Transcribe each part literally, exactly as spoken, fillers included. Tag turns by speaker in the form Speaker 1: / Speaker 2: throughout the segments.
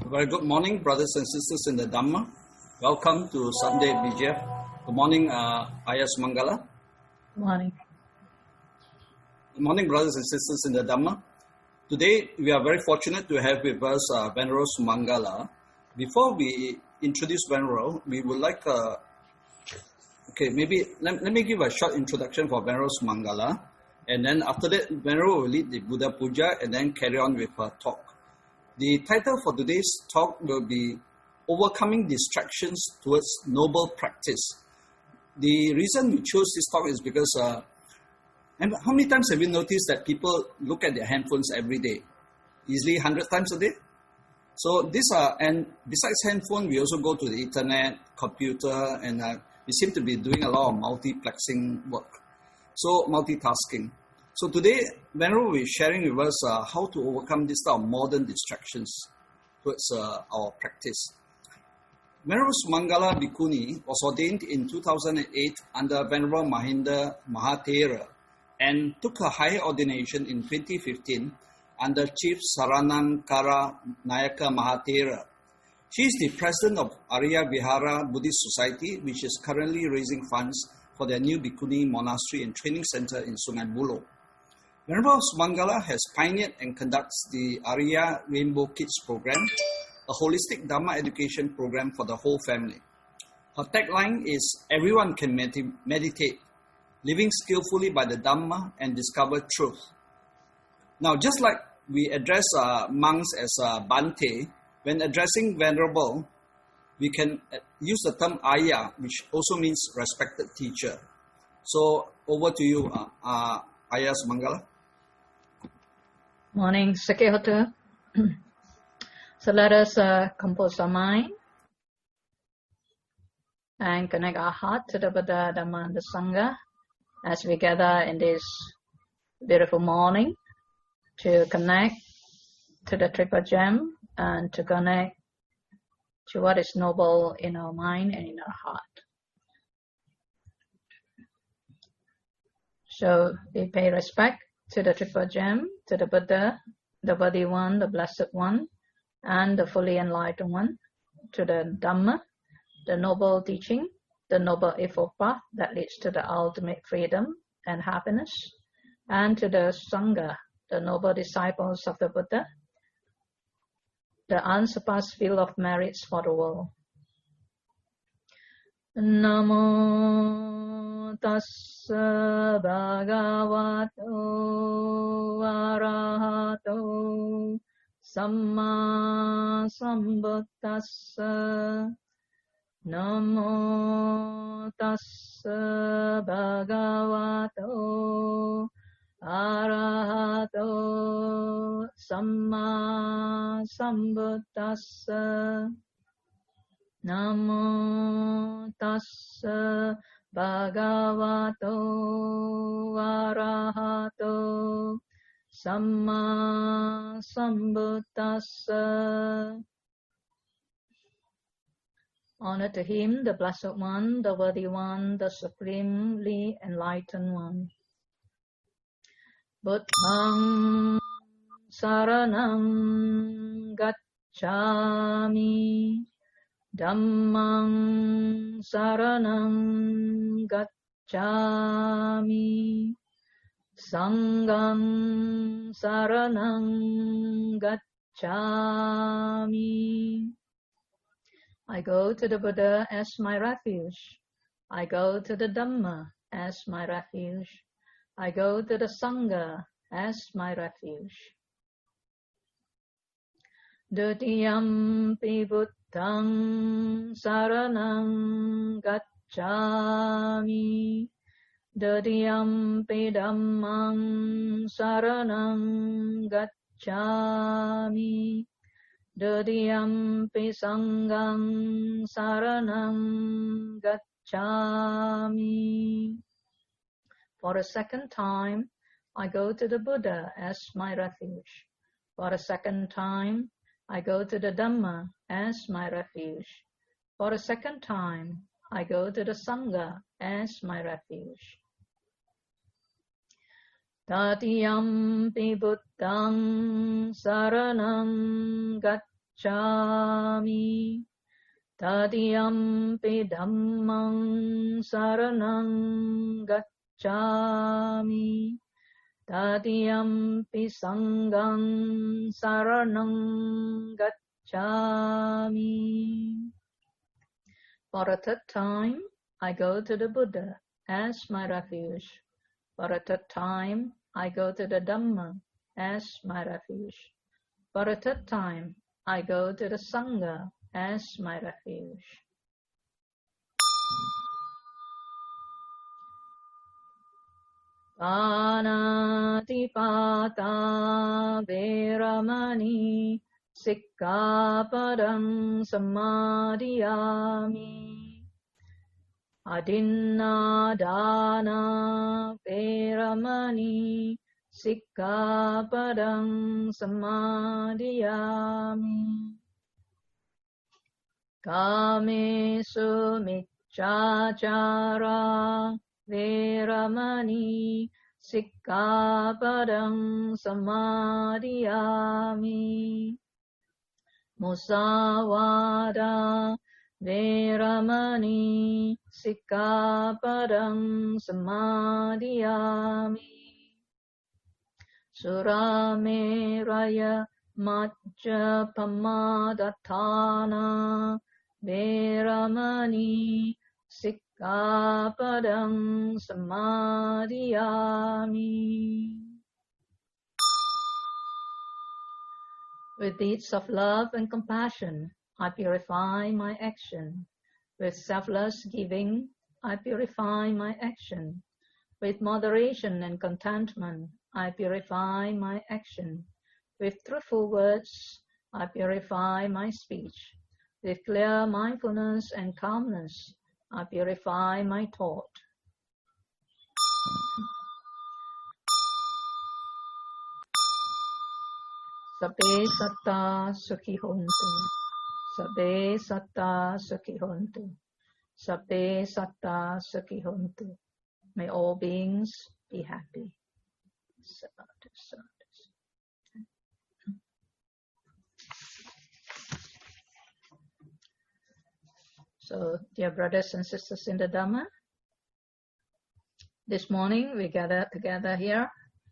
Speaker 1: Very good morning, brothers and sisters in the Dhamma. Welcome to Sunday B J F. Good morning, uh, Ayas Mangala.
Speaker 2: Good morning.
Speaker 1: Good morning, brothers and sisters in the Dhamma. Today, we are very fortunate to have with us uh, Venerable Sumangala. Before we introduce Venerable, we would like, uh, okay, maybe let, let me give a short introduction for Venerable Sumangala. And then after that, Venerable will lead the Buddha Puja and then carry on with her talk. The title for today's talk will be Overcoming Distractions Towards Noble Practice. The reason we chose this talk is because uh, and how many times have you noticed that people look at their handphones every day? Easily one hundred times a day? So these are, and besides handphone, we also go to the internet, computer, and uh, we seem to be doing a lot of multiplexing work. So multitasking. So today, Venerable will be sharing with us uh, how to overcome this type of modern distractions towards uh, our practice. Venerable Sumangala Bhikkhuni was ordained in two thousand eight under Venerable Mahinda Mahathera and took her higher ordination in twenty fifteen under Chief Saranankara Nayaka Mahathera. She is the president of Arya Vihara Buddhist Society, which is currently raising funds for their new Bhikkhuni Monastery and Training Center in Sungai Buloh. Venerable Sumangala has pioneered and conducts the Arya Rainbow Kids program, a holistic Dhamma education program for the whole family. Her tagline is, everyone can med- meditate, living skillfully by the Dhamma and discover truth. Now, just like we address uh, monks as uh, Bante, when addressing Venerable, we can use the term Ayya, which also means respected teacher. So, over to you, uh, uh, Ayya Sumangala.
Speaker 2: Morning, Sakehota. So let us uh, compose our mind and connect our heart to the Buddha, Dhamma, and the Sangha as we gather in this beautiful morning to connect to the Triple Gem and to connect to what is noble in our mind and in our heart. So we pay respect to the Triple Gem, to the Buddha, the Worthy One, the Blessed One, and the fully enlightened one, to the Dhamma, the noble teaching, the noble Eightfold Path that leads to the ultimate freedom and happiness, and to the Sangha, the noble disciples of the Buddha, the unsurpassed field of merits for the world. Namo tassa bhagavato arahato samma sambuddhassa. Namo tassa bhagavato arahato samma sambuddhassa. Namo tassa bhagavato arahato samma sambuddhassa. Honor to him, the Blessed One, the Worthy One, the Supremely Enlightened One. Buddhang saranam gacchami. Dhammang saranam gacchami. Sanghang saranam gacchami. I go to the Buddha as my refuge. I go to the Dhamma as my refuge. I go to the Sangha as my refuge. Dutiyampi buddhang saranam gacchami. Dutiyampi dhammang saranam gacchami. Dutiyampi sanghang saranam gacchami. For a second time, I go to the Buddha as my refuge. For a second time, I go to the Dhamma as my refuge. For a second time, I go to the Sangha as my refuge. Tatiyampi buddhang saranam gacchami. gacchami. Tadiyampi dhammang saranang gacchami. Tadiyampi sanghang saranang gacchami. For a third time, I go to the Buddha as my refuge. For a third time, I go to the Dhamma as my refuge. For a third time, I go to the Sangha as my refuge. Panatipata veramani sikkhapadam samadhiyami. Adinnadana veramani sikkhapadam samadhiyami. Kamesu micchācara veramani sikkhapadam samadhiyami. Musavada veramani sikkhapadam samadhiyami. Surameraya majjapamadatthana veramani sikkhapadam samadhiyami. With deeds of love and compassion, I purify my action. With selfless giving, I purify my action. With moderation and contentment, I purify my action. With truthful words, I purify my speech. With clear mindfulness and calmness, I purify my thought. Sabbe satta sukhi hontu. Sabbe satta sukhi hontu. Sabbe satta sukhi hontu. May all beings be happy. Sadhu, sadhu. So, dear brothers and sisters in the Dhamma, this morning we gather together here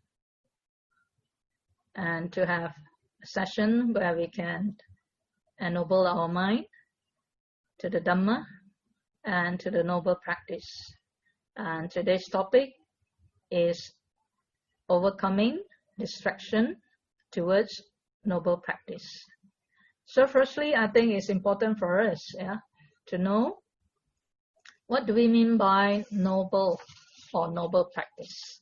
Speaker 2: and to have a session where we can ennoble our mind to the Dhamma and to the noble practice. And today's topic is overcoming distraction towards noble practice. So firstly, I think it's important for us, yeah, to know what do we mean by noble or noble practice.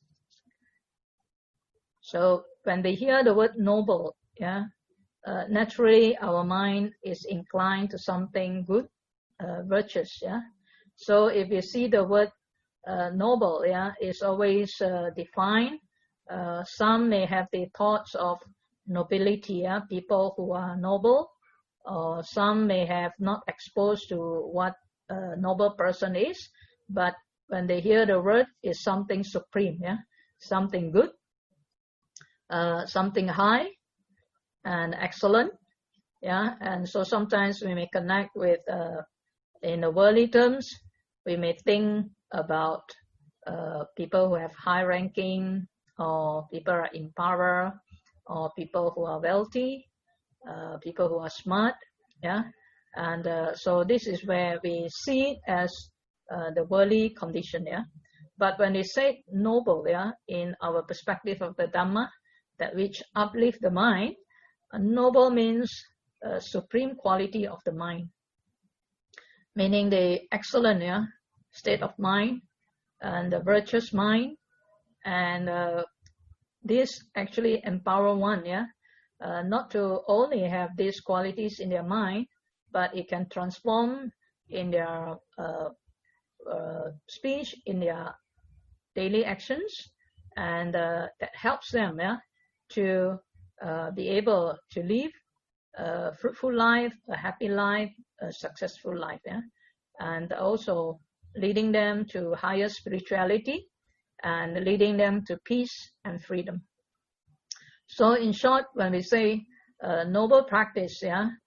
Speaker 2: So when we hear the word noble, yeah, uh, naturally our mind is inclined to something good, uh, virtuous, yeah. So if you see the word uh, noble, yeah, it's always uh, defined. Uh, some may have the thoughts of nobility, yeah, people who are noble. Or some may have not exposed to what a noble person is, but when they hear the word, it's something supreme, yeah, something good, uh, something high and excellent, yeah. And so sometimes we may connect with, uh, in the worldly terms, we may think about uh, people who have high ranking, or people are in power, or people who are wealthy. Uh, people who are smart, yeah, and uh, so this is where we see it as uh, the worldly condition, yeah. But when we say noble, yeah, in our perspective of the Dhamma, that which uplift the mind, a noble means a supreme quality of the mind, meaning the excellent, yeah, state of mind and the virtuous mind, and uh, this actually empower one, yeah. Uh, not to only have these qualities in their mind, but it can transform in their uh, uh, speech, in their daily actions, and uh, that helps them, yeah, to uh, be able to live a fruitful life, a happy life, a successful life, yeah, and also leading them to higher spirituality and leading them to peace and freedom. So in short, when we say uh, noble practice, yeah,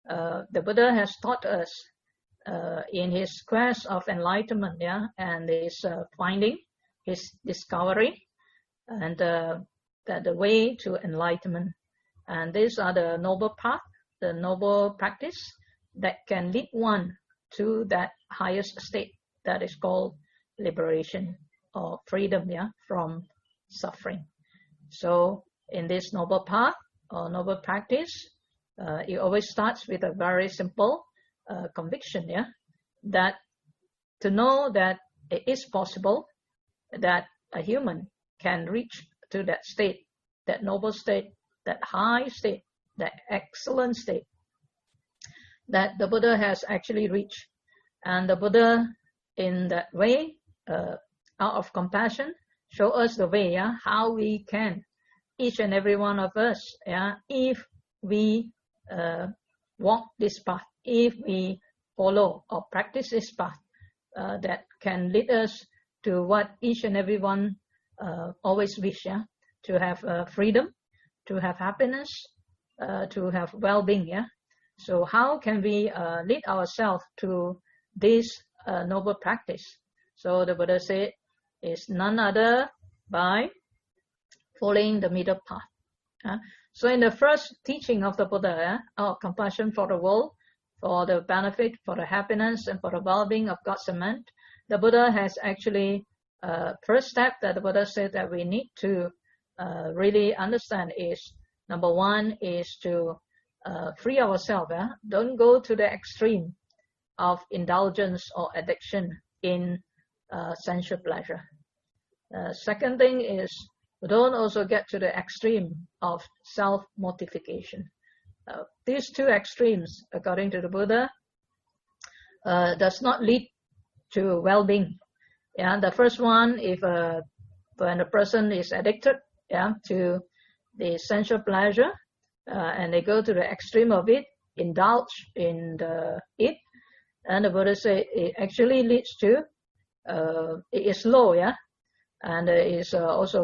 Speaker 2: uh, the Buddha has taught us uh, in his quest of enlightenment, yeah, and his uh, finding, his discovery, and uh, that the way to enlightenment. And these are the noble path, the noble practice that can lead one to that highest state that is called liberation or freedom, yeah, from suffering. So in this noble path or noble practice, uh, it always starts with a very simple uh, conviction, yeah, that to know that it is possible that a human can reach to that state, that noble state, that high state, that excellent state that the Buddha has actually reached. And the Buddha, in that way, uh, out of compassion, show us the way, yeah, how we can, each and every one of us, yeah, if we uh, walk this path, if we follow or practice this path, uh, that can lead us to what each and every one uh, always wish, yeah, to have uh, freedom, to have happiness, uh, to have well-being, yeah. So how can we uh, lead ourselves to this uh, noble practice? So the Buddha said, is none other by following the middle path. Uh, so in the first teaching of the Buddha, uh, our compassion for the world, for the benefit, for the happiness, and for the well-being of God's man, the Buddha has actually, uh, first step that the Buddha said that we need to uh, really understand is, number one is to uh, free ourselves. Uh, don't go to the extreme of indulgence or addiction in uh, sensual pleasure. Uh, second thing is, don't also get to the extreme of self-mortification. Uh, these two extremes, according to the Buddha, uh, does not lead to well-being. Yeah, the first one, if uh, when a person is addicted, yeah, to the sensual pleasure, uh, and they go to the extreme of it, indulge in the it, and the Buddha say it actually leads to, uh, it is low, yeah, and it is uh, also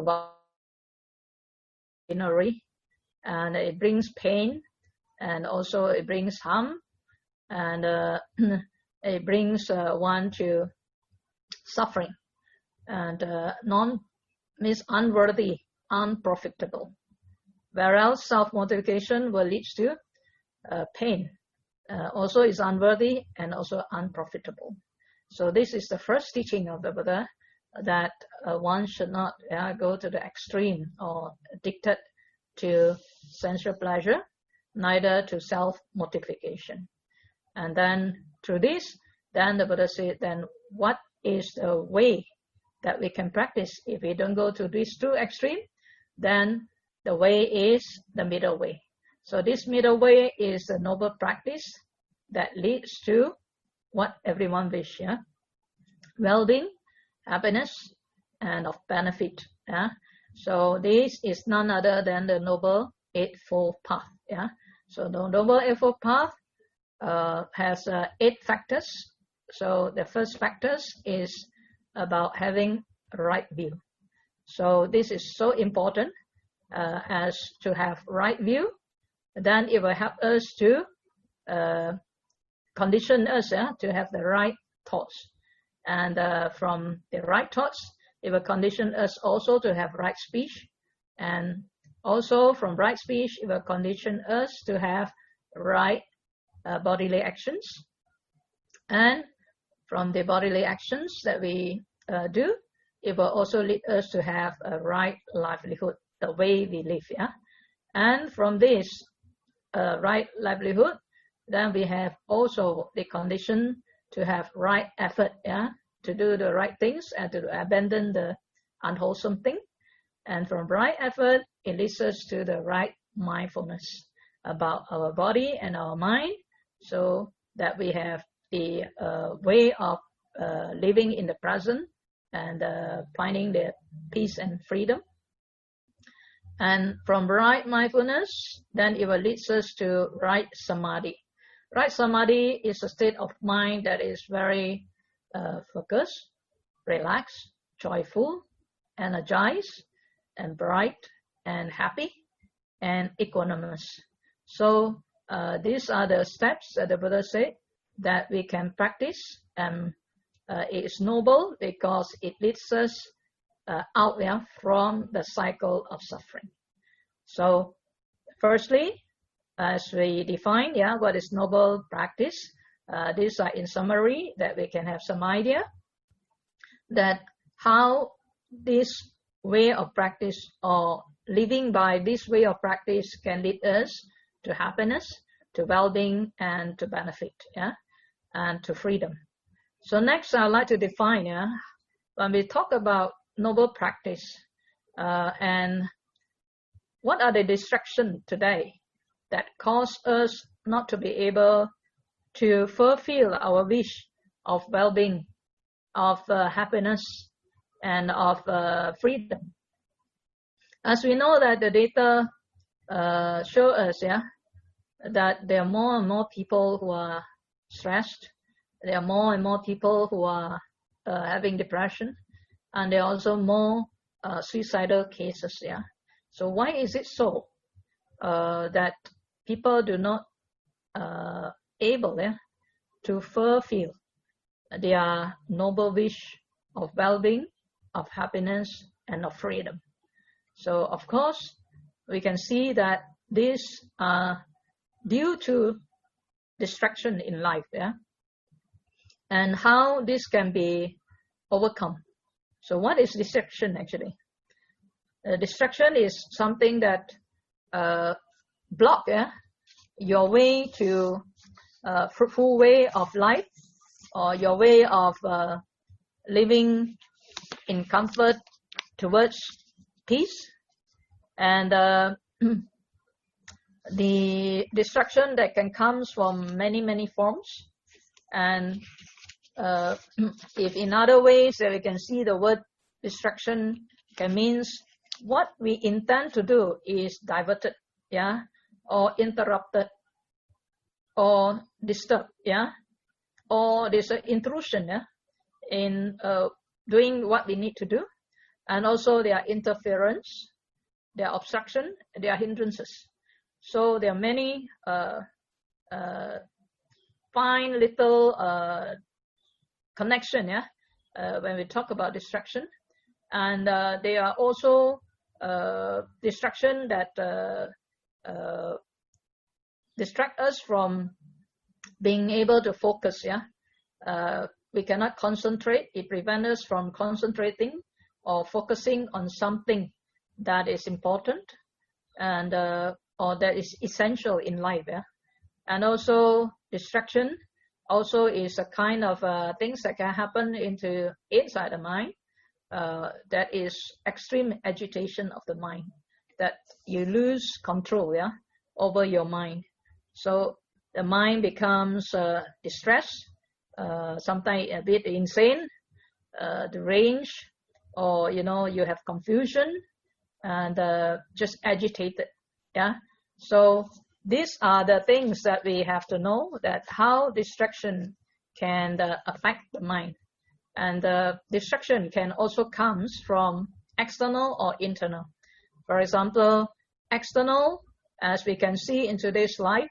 Speaker 2: binary, and it brings pain, and also it brings harm, and uh, it brings uh, one to suffering, and uh, non means unworthy, unprofitable. Whereas self-mortification will lead to uh, pain, uh, also is unworthy and also unprofitable. So this is the first teaching of the Buddha, that uh, one should not uh, go to the extreme or addicted to sensual pleasure, neither to self-mortification. And then through this, then the Buddha said, then what is the way that we can practice? If we don't go to these two extremes, then the way is the middle way. So this middle way is the noble practice that leads to what everyone wishes, yeah? Well-being, happiness, and of benefit. Yeah? So this is none other than the Noble Eightfold Path. Yeah? So the Noble Eightfold Path uh, has uh, eight factors. So the first factors is about having a right view. So this is so important uh, as to have right view. Then it will help us to uh, condition us uh, to have the right thoughts. And uh, from the right thoughts, it will condition us also to have right speech. And also from right speech, it will condition us to have right uh, bodily actions. And from the bodily actions that we uh, do, it will also lead us to have a right livelihood, the way we live. Yeah? And from this uh, right livelihood, then we have also the condition to have right effort, yeah, to do the right things and to abandon the unwholesome thing. And from right effort, it leads us to the right mindfulness about our body and our mind, so that we have the uh, way of uh, living in the present and uh, finding the peace and freedom. And from right mindfulness, then it will lead us to right samadhi. Right samadhi is a state of mind that is very uh, focused, relaxed, joyful, energized, and bright, and happy, and equanimous. So uh, these are the steps that the Buddha said that we can practice, and uh, it is noble because it leads us uh, out there from the cycle of suffering. So, firstly, as we define, yeah, what is noble practice? Uh, these are in summary that we can have some idea that how this way of practice or living by this way of practice can lead us to happiness, to well-being, and to benefit, yeah, and to freedom. So next, I'd like to define, yeah, when we talk about noble practice, uh, and what are the distractions today that cause us not to be able to fulfill our wish of well-being, of uh, happiness, and of uh, freedom. As we know that the data uh, show us, yeah, that there are more and more people who are stressed. There are more and more people who are uh, having depression, and there are also more uh, suicidal cases. Yeah. So why is it so uh, that people do not uh, able yeah, to fulfill their noble wish of well-being, of happiness, and of freedom? So, of course, we can see that these are due to distraction in life, yeah, and how this can be overcome. So, what is distraction actually? Uh, distraction is something that uh, block yeah, your way to uh, fruitful way of life, or your way of uh, living in comfort towards peace. And uh, the distraction that can comes from many many forms, and uh, if in other ways that we can see the word distraction can means what we intend to do is diverted, yeah, or interrupted, or disturbed, yeah, or there's an intrusion, yeah, in uh, doing what we need to do, and also there are interference, there are obstruction, there are hindrances. So there are many uh, uh, fine little uh, connection, yeah, uh, when we talk about distraction, and uh, they are also uh, distraction that uh, uh, distract us from being able to focus, yeah. Uh, we cannot concentrate. It prevents us from concentrating or focusing on something that is important and uh, or that is essential in life, yeah. And also distraction also is a kind of uh, things that can happen into inside the mind. Uh, that is extreme agitation of the mind, that you lose control, yeah, over your mind. So the mind becomes uh, distressed, uh, sometimes a bit insane, uh, deranged, or you know you have confusion and uh, just agitated, yeah. So these are the things that we have to know, that how distraction can uh, affect the mind. And uh, distraction can also comes from external or internal. For example, external, as we can see in today's life,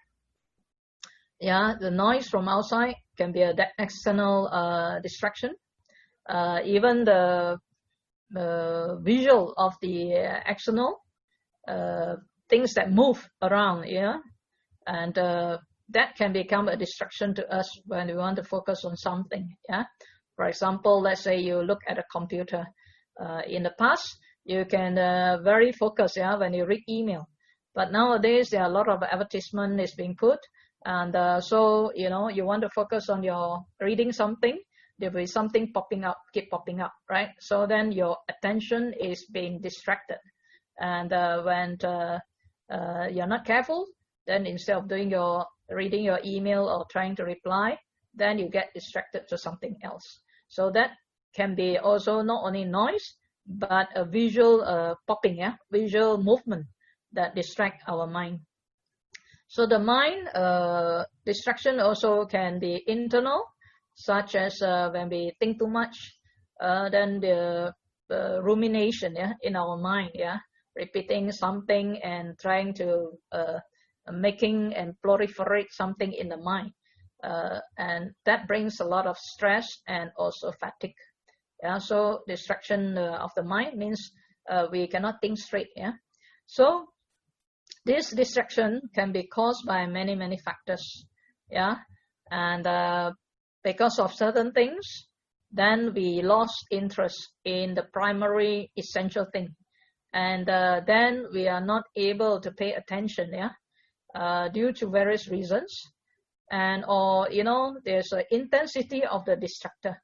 Speaker 2: yeah, the noise from outside can be an external uh, distraction. Uh, even the uh, visual of the external uh, things that move around, yeah, and uh, that can become a distraction to us when we want to focus on something, yeah. For example, let's say you look at a computer. Uh, in the past, you can uh, very focus, yeah, when you read email. But nowadays, there are a lot of advertisement is being put, and uh, so you know you want to focus on your reading something. There will be something popping up, keep popping up, right? So then your attention is being distracted, and uh, when uh, uh, you're not careful, then instead of doing your reading your email or trying to reply, then you get distracted to something else. So that can be also not only noise, but a visual uh, popping, yeah, visual movement that distract our mind. So the mind uh, distraction also can be internal, such as uh, when we think too much, uh, then the uh, rumination, yeah, in our mind, yeah, repeating something and trying to uh, making and proliferate something in the mind. Uh, and that brings a lot of stress and also fatigue. Yeah, so distraction uh, of the mind means uh, we cannot think straight. Yeah, so this distraction can be caused by many many factors. Yeah, and uh, because of certain things, then we lost interest in the primary essential thing, and uh, then we are not able to pay attention. Yeah, uh, due to various reasons, and or you know there's an intensity of the distractor.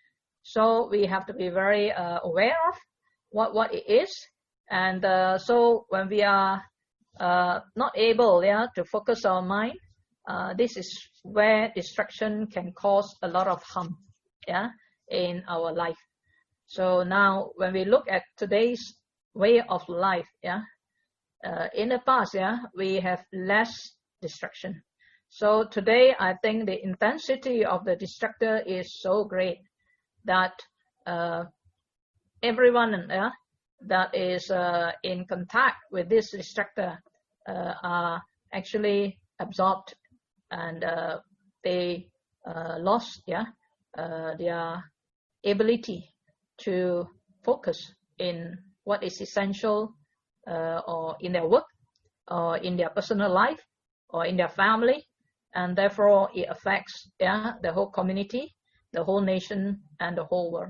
Speaker 2: So we have to be very uh, aware of what, what it is. And uh, so when we are uh, not able yeah, to focus our mind, uh, this is where distraction can cause a lot of harm yeah, in our life. So now when we look at today's way of life, yeah, uh, in the past, yeah, we have less distraction. So today, I think the intensity of the distractor is so great that uh, everyone uh, that is uh, in contact with this distractor uh, are actually absorbed, and uh, they uh, lost yeah, uh, their ability to focus in what is essential uh, or in their work or in their personal life or in their family, and therefore it affects yeah, the whole community, the whole nation, and the whole world.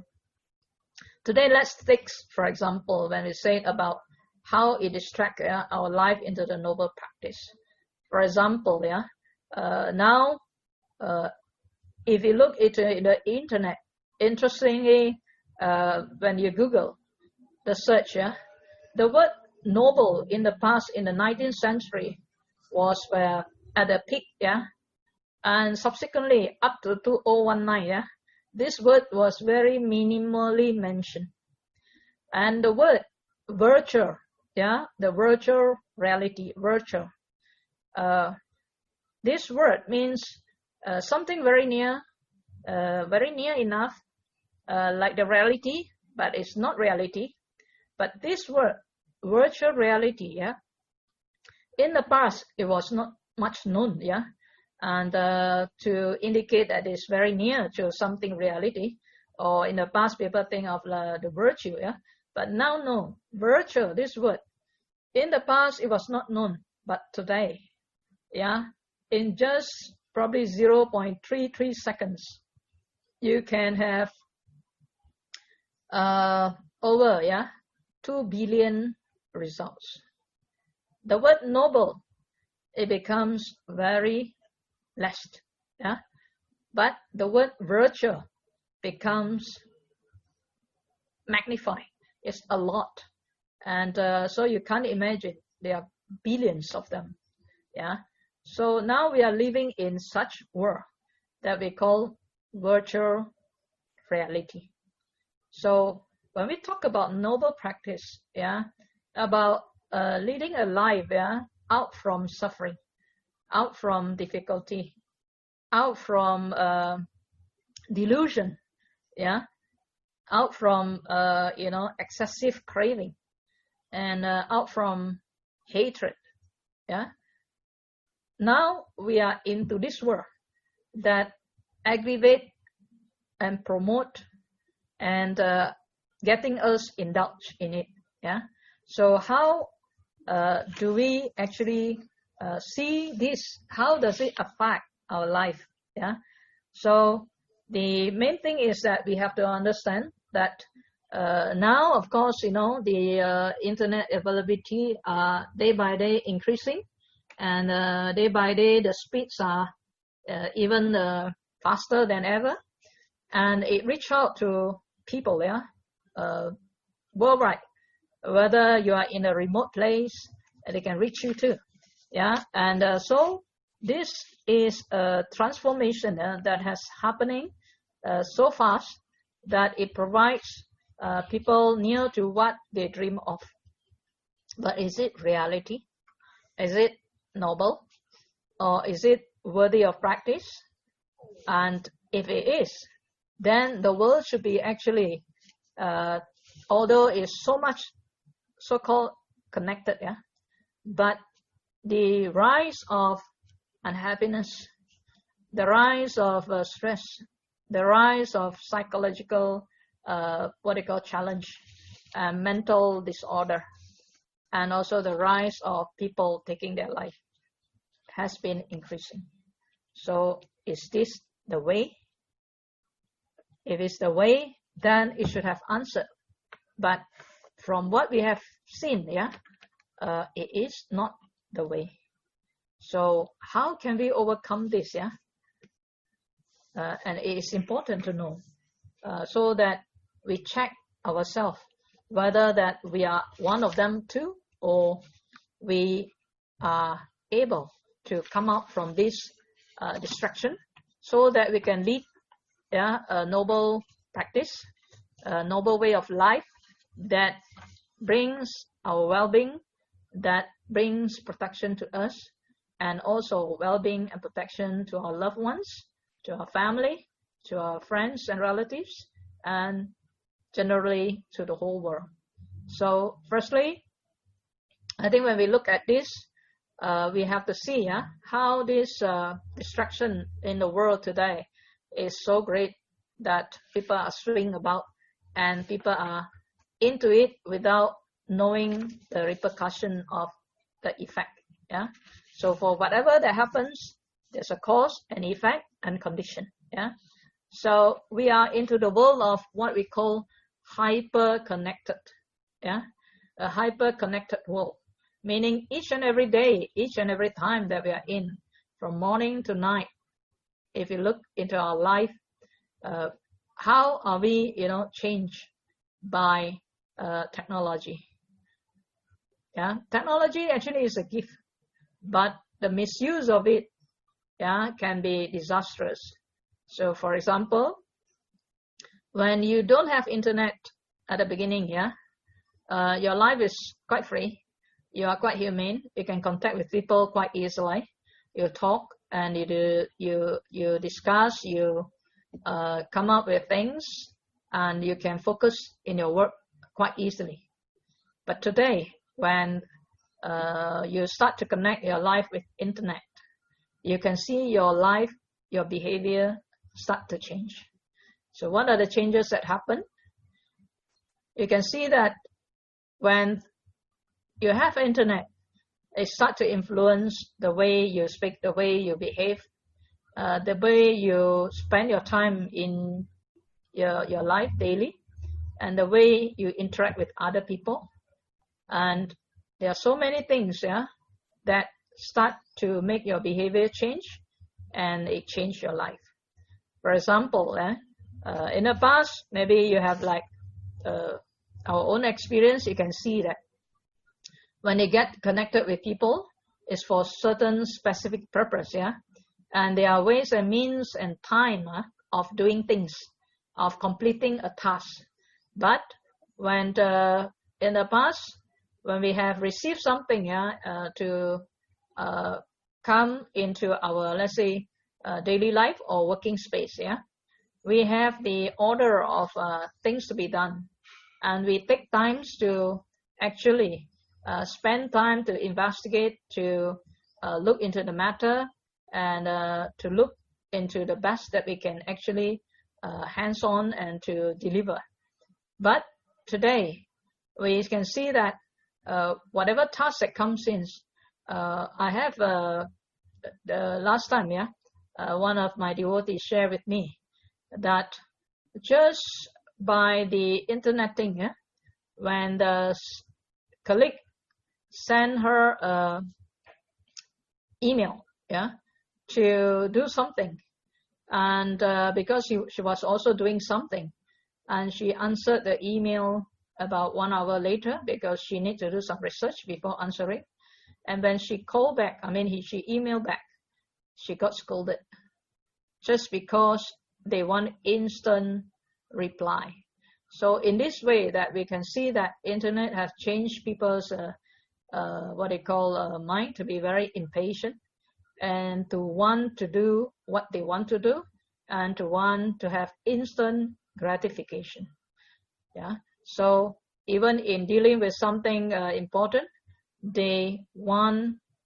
Speaker 2: Today, let's take, for example, when we say about how it distracts yeah, our life into the noble practice. For example, yeah, uh, now uh, if you look into the internet, interestingly, uh, when you Google the search, yeah, the word noble in the past, in the nineteenth century, was uh, at a peak, yeah, and subsequently up to two thousand nineteen, yeah, this word was very minimally mentioned. And the word virtual, yeah, the virtual reality, virtual, uh, this word means uh, something very near, uh, very near enough, uh, like the reality, but it's not reality. But this word, virtual reality, yeah, in the past it was not much known, yeah. And uh, to indicate that it's very near to something reality, or in the past people think of uh, the virtue, yeah. But now, no, virtual, this word, in the past it was not known, but today, yeah, in just probably zero point three three seconds, you can have uh, over, yeah, two billion results. The word noble, it becomes very less, yeah, but the word virtual becomes magnified. It's a lot, and uh, so you can't imagine there are billions of them, yeah. So now we are living in such world that we call virtual reality. So when we talk about noble practice, yeah, about uh, leading a life, yeah, out from suffering, out from difficulty, out from uh, delusion, yeah, out from uh, you know excessive craving, and uh, out from hatred, yeah. Now we are into this world that aggravate and promote and uh, getting us indulged in it, yeah. So how uh, do we actually uh, see this? How does it affect our life? Yeah. So the main thing is that we have to understand that uh, now, of course, you know the uh, internet availability are day by day increasing, and uh, day by day the speeds are uh, even uh, faster than ever, and it reach out to people, yeah, uh, worldwide. Whether you are in a remote place, they can reach you too, yeah. And uh, so this is a transformation uh, that has happening uh, so fast that it provides uh, people near to what they dream of. But is it reality? Is it noble? Or is it worthy of practice? And if it is, then the world should be actually, uh, although it's so much so-called connected, yeah, but the rise of unhappiness, the rise of uh, stress, the rise of psychological, uh, what they call challenge, uh, mental disorder, and also the rise of people taking their life has been increasing. So is this the way? If it's the way, then it should have answered. But from what we have seen, yeah, uh, it is not the way. So how can we overcome this? Yeah, uh, and it is important to know uh, so that we check ourselves whether that we are one of them too, or we are able to come out from this uh, distraction, so that we can lead, yeah, a noble practice, a noble way of life that brings our well-being, that brings protection to us, and also well-being and protection to our loved ones, to our family, to our friends and relatives, and generally to the whole world. So firstly, I think when we look at this, uh, we have to see yeah, how this uh, distraction in the world today is so great that people are swinging about and people are into it without knowing the repercussion of the effect. Yeah. So for whatever that happens, there's a cause and effect and condition. Yeah. So we are into the world of what we call hyper-connected. Yeah. A hyper-connected world, meaning each and every day, each and every time that we are in, from morning to night, if you look into our life, uh, how are we, you know, changed by uh, technology? Yeah, technology actually is a gift, but the misuse of it, yeah, can be disastrous. So, for example, when you don't have internet at the beginning, yeah, uh, your life is quite free. You are quite humane. You can contact with people quite easily. You talk and you do, you you discuss. You uh, come up with things, and you can focus in your work quite easily. But today, when uh, you start to connect your life with internet, you can see your life, your behavior start to change. So what are the changes that happen? You can see that when you have internet, it starts to influence the way you speak, the way you behave, uh, the way you spend your time in your, your life daily, and the way you interact with other people. And there are so many things, yeah, that start to make your behavior change, and it change your life. For example, eh, uh, in the past, maybe you have like uh, our own experience. You can see that when you get connected with people, it's for certain specific purpose, yeah, and there are ways and means and time uh, of doing things, of completing a task. But when the, in the past, when we have received something, yeah, uh, to uh, come into our, let's say, uh, daily life or working space, yeah, we have the order of uh, things to be done, and we take times to actually uh, spend time to investigate, to uh, look into the matter, and uh, to look into the best that we can actually uh, hands-on and to deliver. But today, we can see that uh, whatever task that comes in, uh, I have uh, the last time, yeah, uh, one of my devotees shared with me that just by the internet thing, yeah, when the colleague sent her uh, email, yeah, to do something, and uh, because she, she was also doing something, and she answered the email about one hour later because she needed to do some research before answering. And when she called back, I mean, he, she emailed back, she got scolded just because they want instant reply. So in this way that we can see that internet has changed people's uh, uh, what they call uh, mind to be very impatient and to want to do what they want to do and to want to have instant gratification. Yeah. So even in dealing with something uh, important, they want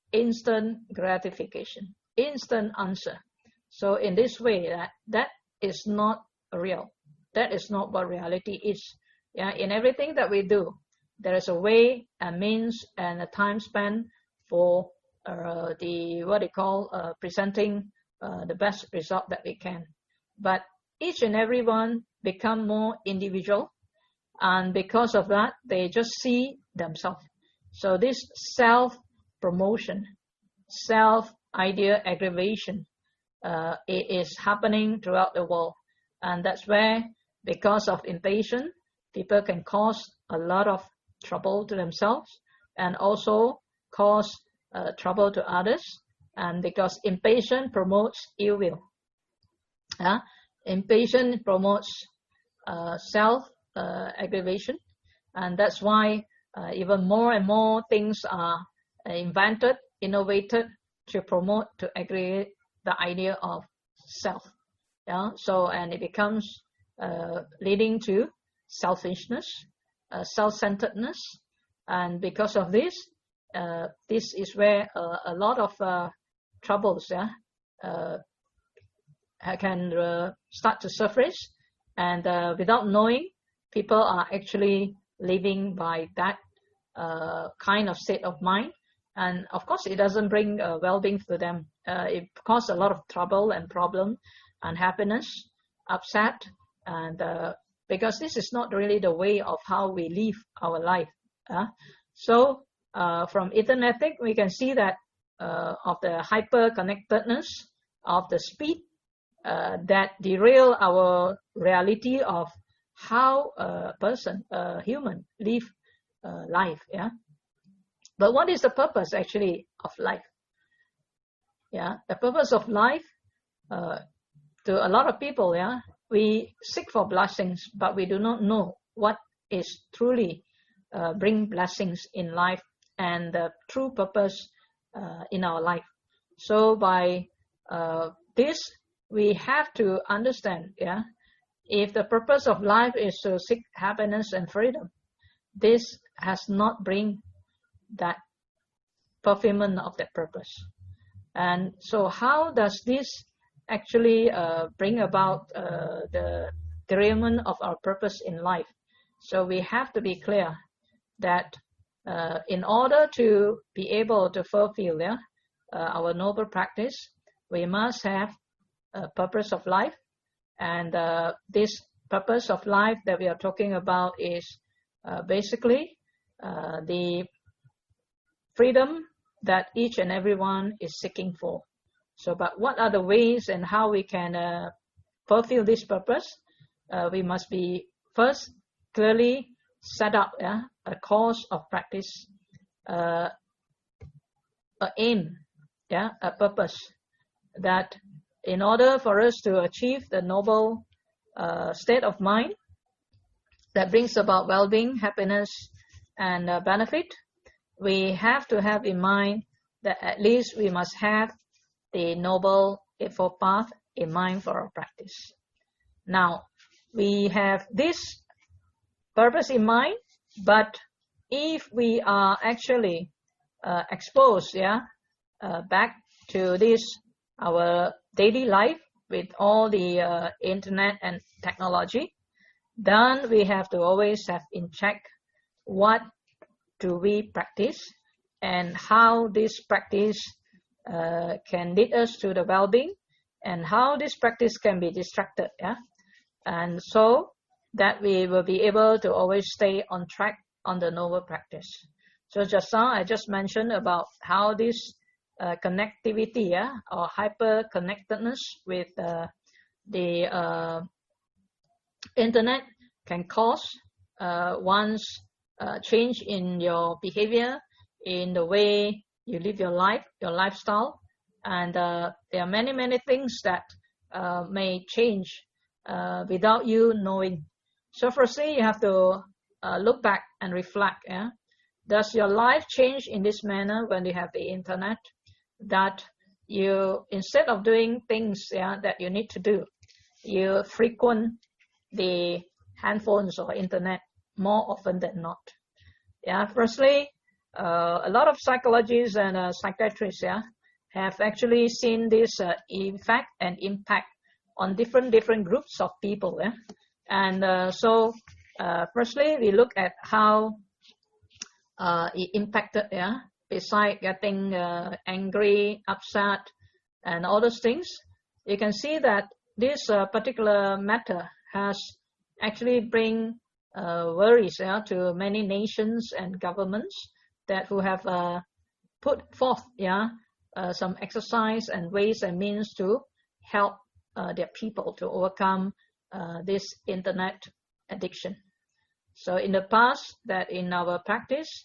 Speaker 2: instant gratification, instant answer. So in this way, that that is not real. That is not what reality is. Yeah, in everything that we do, there is a way, a means, and a time span for uh, the what they call uh, presenting uh, the best result that we can. But each and every one become more individual, and because of that, they just see themselves. So this self-promotion, self-idea aggravation, uh, it is happening throughout the world. And that's where, because of impatience, people can cause a lot of trouble to themselves and also cause uh, trouble to others. And because impatience promotes ill will. Uh, impatience promotes uh, self uh, aggravation, and that's why uh, even more and more things are invented, innovated to promote, to aggravate the idea of self. Yeah, so and it becomes uh, leading to selfishness, uh, self-centeredness, and because of this, uh, this is where uh, a lot of uh, troubles, yeah, uh, can uh, start to surface, and uh, without knowing, people are actually living by that uh, kind of state of mind. And of course, it doesn't bring uh, well-being to them. Uh, it causes a lot of trouble and problem, unhappiness, upset, and uh, because this is not really the way of how we live our life. Uh, so uh, from Internetic, we can see that uh, of the hyper-connectedness, of the speed, uh, that derail our reality of how a person, a human, live uh, life. Yeah. But what is the purpose actually of life? Yeah, the purpose of life, uh, to a lot of people, yeah, we seek for blessings, but we do not know what is truly uh, bring blessings in life and the true purpose uh, in our life. So by uh, this, we have to understand, yeah, if the purpose of life is to seek happiness and freedom, this has not bring that fulfillment of that purpose. And so how does this actually uh, bring about uh, the derailment of our purpose in life? So we have to be clear that uh, in order to be able to fulfill yeah, uh, our noble practice, we must have a purpose of life. And uh, this purpose of life that we are talking about is uh, basically uh, the freedom that each and everyone is seeking for. So, but what are the ways and how we can uh, fulfill this purpose? Uh, we must be first clearly set up yeah, a course of practice, uh, an aim, yeah, a purpose, that in order for us to achieve the noble uh, state of mind that brings about well-being, happiness, and uh, benefit, we have to have in mind that at least we must have the Noble Eightfold Path in mind for our practice. Now, we have this purpose in mind, but if we are actually uh, exposed yeah, uh, back to this, our daily life with all the uh, internet and technology, then we have to always have in check what do we practice and how this practice uh, can lead us to the well-being and how this practice can be distracted. Yeah? And so that we will be able to always stay on track on the noble practice. So just now I just mentioned about how this uh, connectivity yeah, or hyper-connectedness with uh, the uh, internet can cause uh, one's uh, change in your behavior, in the way you live your life, your lifestyle, and uh, there are many, many things that uh, may change uh, without you knowing. So firstly, you have to uh, look back and reflect. Yeah? Does your life change in this manner when you have the internet? That you, instead of doing things yeah, that you need to do, you frequent the handphones or internet more often than not. Yeah. Firstly, uh, a lot of psychologists and uh, psychiatrists, yeah, have actually seen this uh, effect and impact on different different groups of people. Yeah? And uh, so, uh, firstly, we look at how uh, it impacted. Yeah, besides getting uh, angry, upset, and all those things, you can see that this uh, particular matter has actually bring uh, worries, yeah, to many nations and governments that who have uh, put forth, yeah, uh, some exercise and ways and means to help uh, their people to overcome uh, this internet addiction. So in the past, that in our practice,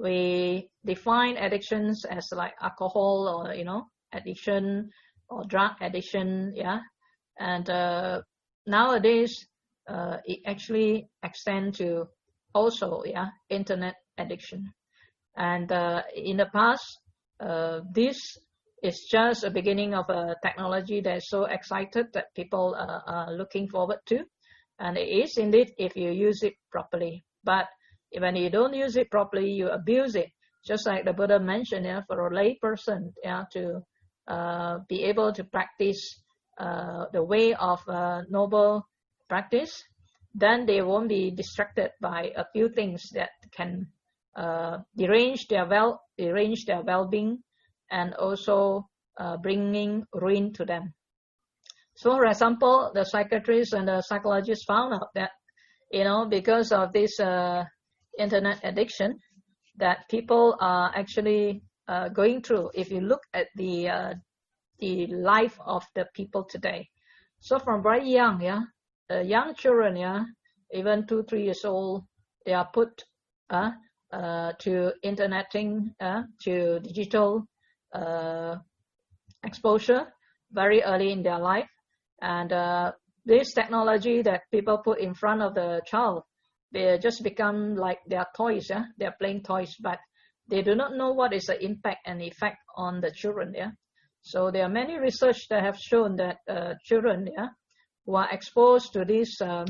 Speaker 2: we define addictions as like alcohol or, you know, addiction or drug addiction, yeah. And uh, nowadays, uh, it actually extends to also, yeah, internet addiction. And uh, in the past, uh, this is just a beginning of a technology that is so excited that people uh, are looking forward to. And it is indeed if you use it properly. But when you don't use it properly, you abuse it. Just like the Buddha mentioned, yeah, for a lay person, yeah, to uh, be able to practice uh, the way of uh, noble practice, then they won't be distracted by a few things that can uh, derange their well, derange their well-being, and also uh, bringing ruin to them. So, for example, the psychiatrists and the psychologists found out that, you know, because of this uh, internet addiction, that people are actually uh, going through. If you look at the uh, the life of the people today, so from very young, yeah, uh, young children, yeah, even two, three years old, they are put uh, uh, to interneting, uh, to digital uh, exposure very early in their life. And uh, this technology that people put in front of the child, they just become like their toys, yeah? They're playing toys, but they do not know what is the impact and effect on the children, yeah? So there are many research that have shown that uh, children, yeah, who are exposed to this um,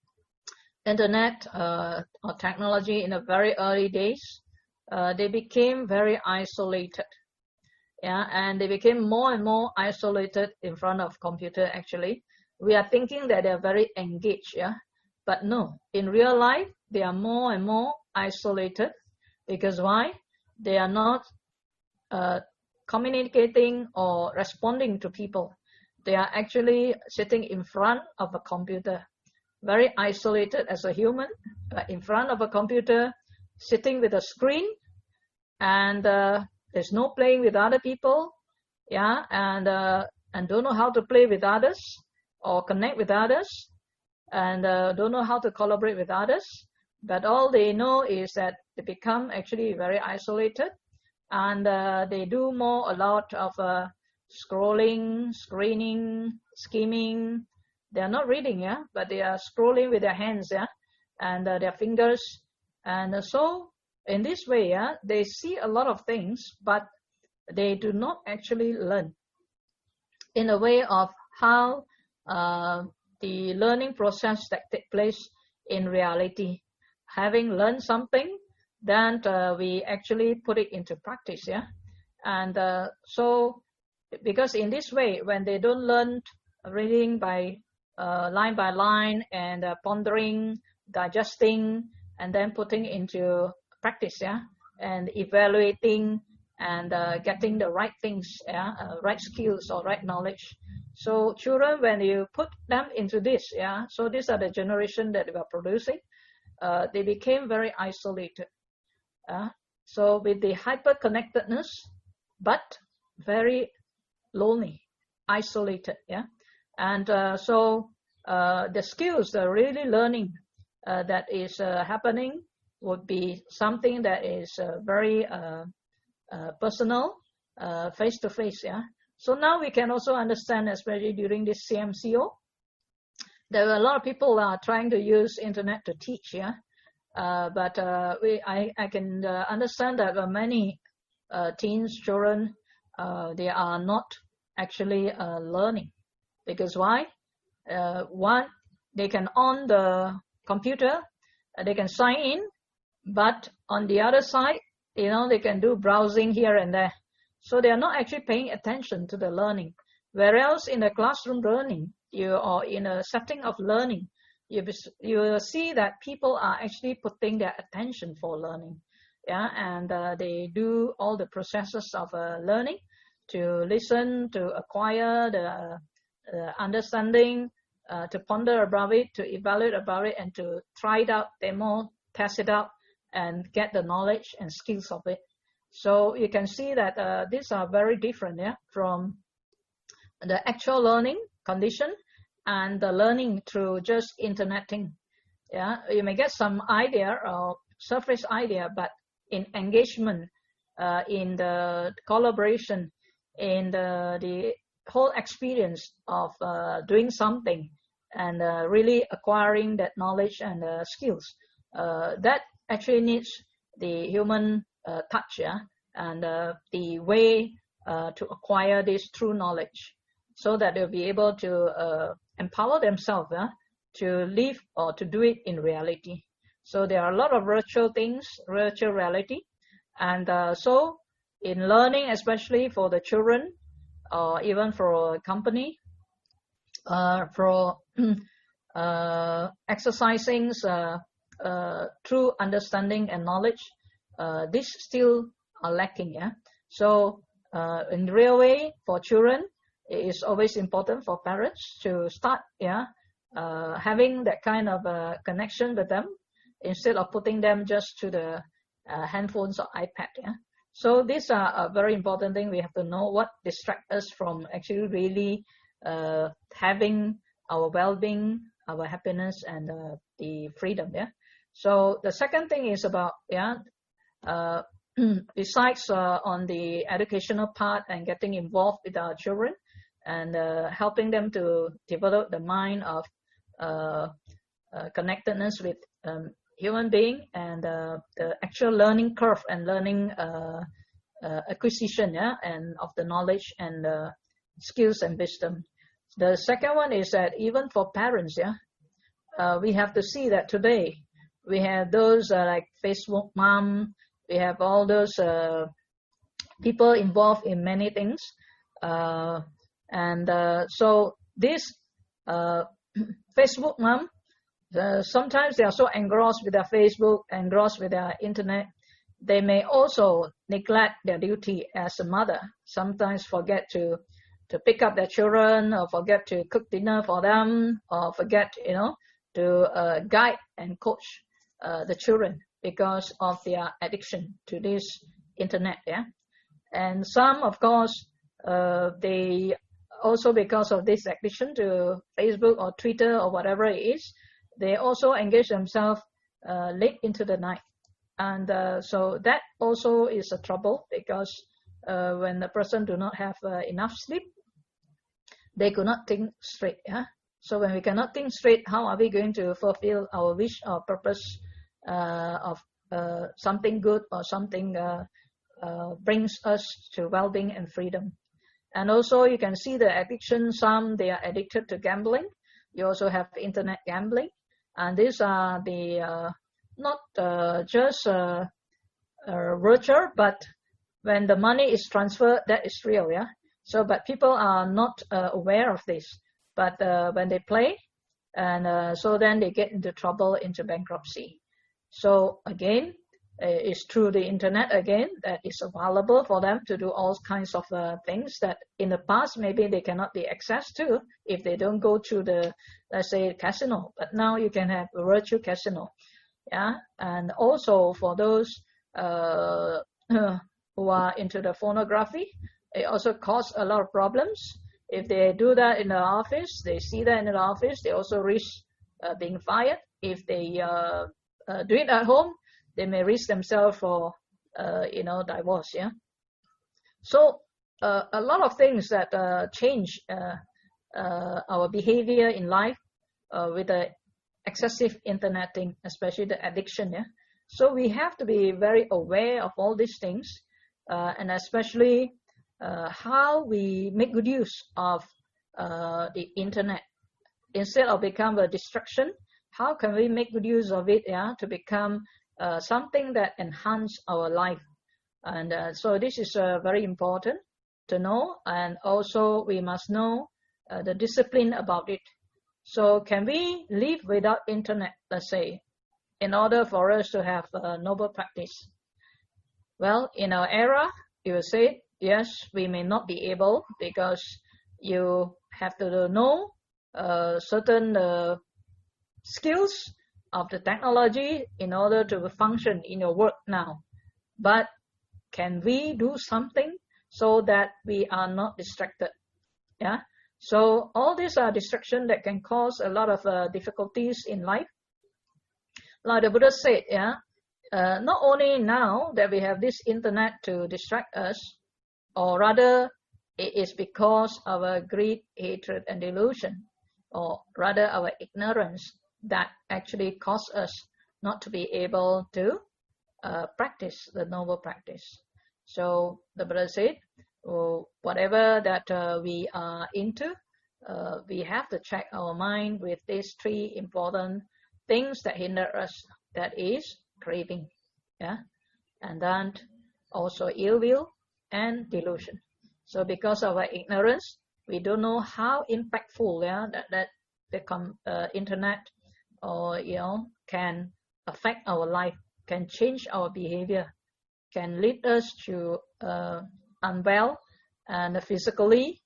Speaker 2: internet uh, or technology in the very early days, uh, they became very isolated. Yeah, and they became more and more isolated in front of computer. Actually, we are thinking that they are very engaged, yeah, but no, in real life they are more and more isolated. Because why? They are not uh, communicating or responding to people. They are actually sitting in front of a computer, very isolated as a human, uh, in front of a computer, sitting with a screen, and uh, there's no playing with other people, yeah, and uh, and don't know how to play with others or connect with others, and uh, don't know how to collaborate with others. But all they know is that they become actually very isolated, and uh, they do more a lot of uh, scrolling, screening, skimming. They are not reading, yeah, but they are scrolling with their hands, yeah, and uh, their fingers, and uh, so. In this way, yeah, they see a lot of things, but they do not actually learn in a way of how uh, the learning process that takes place in reality. Having learned something, then uh, we actually put it into practice, yeah. And uh, so, because in this way, when they don't learn reading by uh, line by line and uh, pondering, digesting, and then putting into practice, yeah, and evaluating and uh, getting the right things, yeah, uh, right skills or right knowledge. So children, when you put them into this, yeah, so these are the generation that we are producing, uh, they became very isolated. Uh, so with the hyper-connectedness, but very lonely, isolated, yeah. And uh, so uh, the skills, the really learning uh, that is uh, happening would be something that is uh, very uh, uh, personal, uh, face-to-face, yeah. So now we can also understand, especially during this C M C O, there are a lot of people are trying to use internet to teach, yeah. Uh, but uh, we, I, I can uh, understand that uh, many uh, teens, children, uh, they are not actually uh, learning. Because why? Uh, one, they can on the computer, uh, they can sign in, but on the other side, you know, they can do browsing here and there. So they are not actually paying attention to the learning. Whereas in the classroom learning, you are in a setting of learning, you you will see that people are actually putting their attention for learning, yeah, and uh, they do all the processes of uh, learning, to listen, to acquire the uh, understanding, uh, to ponder about it, to evaluate about it, and to try it out, demo, test it out, and get the knowledge and skills of it. So you can see that uh, these are very different, yeah, from the actual learning condition and the learning through just interneting. Yeah, you may get some idea or surface idea, but in engagement, uh, in the collaboration, in the, the whole experience of uh, doing something and uh, really acquiring that knowledge and uh, skills, uh, that actually needs the human uh, touch, yeah, and uh, the way uh, to acquire this true knowledge, so that they'll be able to uh, empower themselves uh, to live or to do it in reality. So there are a lot of virtual things, virtual reality. And uh, so in learning, especially for the children, or even for a company, uh, for uh, exercising uh, uh, true understanding and knowledge, uh, this still are lacking. Yeah. So uh, in real way, for children, it is always important for parents to start, yeah, uh, having that kind of uh, connection with them, instead of putting them just to the uh, handphones or iPad. Yeah. So these are a very important thing. We have to know what distracts us from actually really uh, having our well-being, our happiness, and uh, the freedom. Yeah. So the second thing is about, yeah, uh, besides uh, on the educational part and getting involved with our children, and uh, helping them to develop the mind of uh, uh, connectedness with um, human being, and uh, the actual learning curve and learning uh, uh, acquisition, yeah, and of the knowledge and uh, skills and wisdom. The second one is that even for parents, yeah, uh, we have to see that today we have those uh, like Facebook Mom, we have all those uh, people involved in many things. Uh, And uh, so this uh, Facebook Mom, uh, sometimes they are so engrossed with their Facebook, engrossed with their internet, they may also neglect their duty as a mother. Sometimes forget to to pick up their children, or forget to cook dinner for them, or forget, you know, to uh, guide and coach uh, the children because of their addiction to this internet. Yeah, and some, of course, uh, they also, because of this addiction to Facebook or Twitter or whatever it is, they also engage themselves uh, late into the night. And uh, so that also is a trouble, because uh, when the person do not have uh, enough sleep, they could not think straight. Yeah? So when we cannot think straight, how are we going to fulfill our wish or purpose uh, of uh, something good, or something uh, uh, brings us to well-being and freedom? And also you can see the addiction. Some, they are addicted to gambling. You also have internet gambling. And these are the, uh, not uh, just uh, uh, virtual, but when the money is transferred, that is real, yeah? So, but people are not uh, aware of this. But uh, when they play, and uh, so then they get into trouble, into bankruptcy. So again, it's through the internet again that is available for them to do all kinds of uh, things that in the past maybe they cannot be accessed to if they don't go to the, let's say, casino. But now you can have a virtual casino, yeah. And also for those uh, who are into the phonography, it also causes a lot of problems. If they do that in the office, they see that in the office, they also risk uh, being fired. If they uh, uh, do it at home, they may risk themselves for, uh, you know, divorce, yeah. So uh, a lot of things that uh, change uh, uh, our behavior in life uh, with the excessive interneting, especially the addiction, yeah. So we have to be very aware of all these things, uh, and especially uh, how we make good use of uh, the internet. Instead of become a distraction, how can we make good use of it, yeah, to become Uh, something that enhance our life, And uh, so this is uh, very important to know, and also we must know uh, the discipline about it. So can we live without internet, let's say, in order for us to have a noble practice? Well, in our era, you will say, yes, we may not be able, because you have to know uh, certain uh, skills of the technology in order to function in your work now. But can we do something so that we are not distracted? Yeah. So all these are distractions that can cause a lot of uh, difficulties in life. Like the Buddha said, yeah, uh, not only now that we have this internet to distract us, or rather it is because of our greed, hatred, and delusion, or rather our ignorance, that actually cause us not to be able to uh, practice the noble practice. So the Buddha said, oh, whatever that uh, we are into, uh, we have to check our mind with these three important things that hinder us. That is craving, yeah, and then also ill will and delusion. So because of our ignorance, we don't know how impactful, yeah, that that the com- uh, internet or you know can affect our life, can change our behavior, can lead us to uh, unwell, and physically,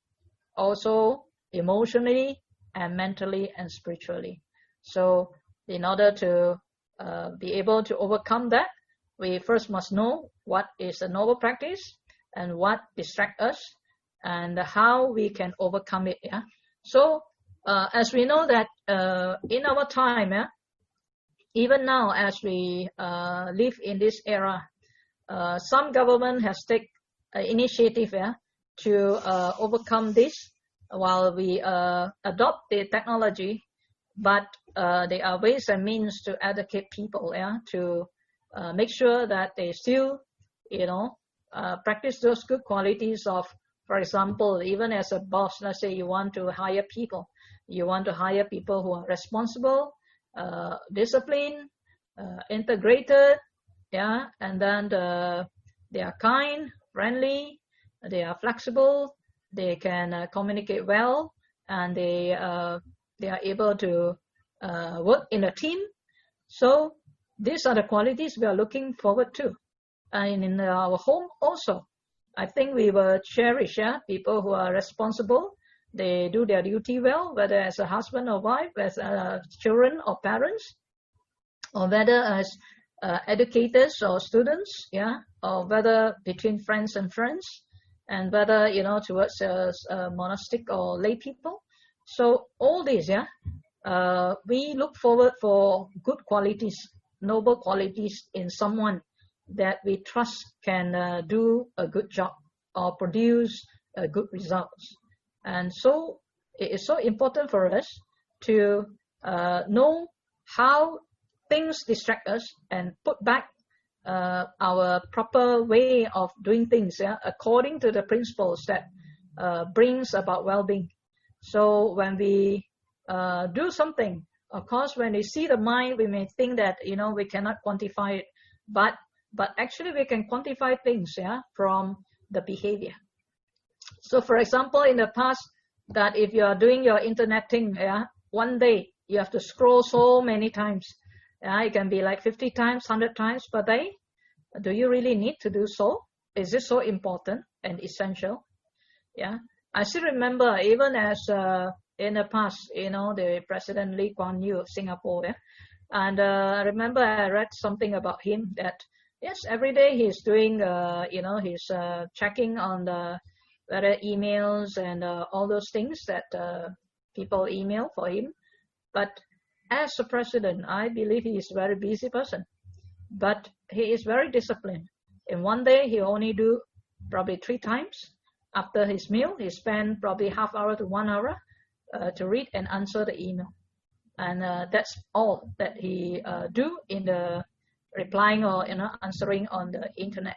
Speaker 2: also emotionally, and mentally and spiritually. So in order to uh, be able to overcome that, we first must know what is a noble practice and what distracts us, and how we can overcome it. Yeah. So uh, as we know that uh, in our time, yeah, even now as we uh, live in this era, uh, some government has taken uh, initiative, yeah, to uh, overcome this while we uh, adopt the technology, but uh, there are ways and means to educate people, yeah, to uh, make sure that they still, you know, uh, practice those good qualities of, for example, even as a boss, let's say you want to hire people, you want to hire people who are responsible, uh, disciplined, uh, integrated, yeah, and then the, they are kind, friendly, they are flexible, they can uh, communicate well, and they uh, they are able to uh, work in a team. So these are the qualities we are looking forward to. And in our home also, I think we will cherish, yeah, people who are responsible. They do their duty well, whether as a husband or wife, as uh, children or parents, or whether as uh, educators or students, yeah, or whether between friends and friends, and whether, you know, towards uh, uh, monastic or lay people. So all these, yeah, uh, we look forward for good qualities, noble qualities in someone that we trust can uh, do a good job or produce uh, good results. And so it is so important for us to uh, know how things distract us and put back uh, our proper way of doing things, yeah, according to the principles that uh, brings about well-being. So when we uh, do something, of course, when we see the mind, we may think that, you know, we cannot quantify it, but but actually we can quantify things, yeah, from the behavior. So for example, in the past, that if you are doing your internet thing, yeah, one day you have to scroll so many times. Yeah, it can be like fifty times, one hundred times per day. Do you really need to do so? Is it so important and essential? Yeah, I still remember, even as uh, in the past, you know, the President Lee Kuan Yew of Singapore, yeah? And uh, I remember I read something about him that, yes, every day he's doing, uh, you know, he's uh, checking on the whether emails and uh, all those things that uh, people email for him. But as a president, I believe he is a very busy person. But he is very disciplined. In one day, he only do probably three times. After his meal, he spend probably half hour to one hour uh, to read and answer the email. And uh, that's all that he uh, do in the replying or, you know, answering on the internet.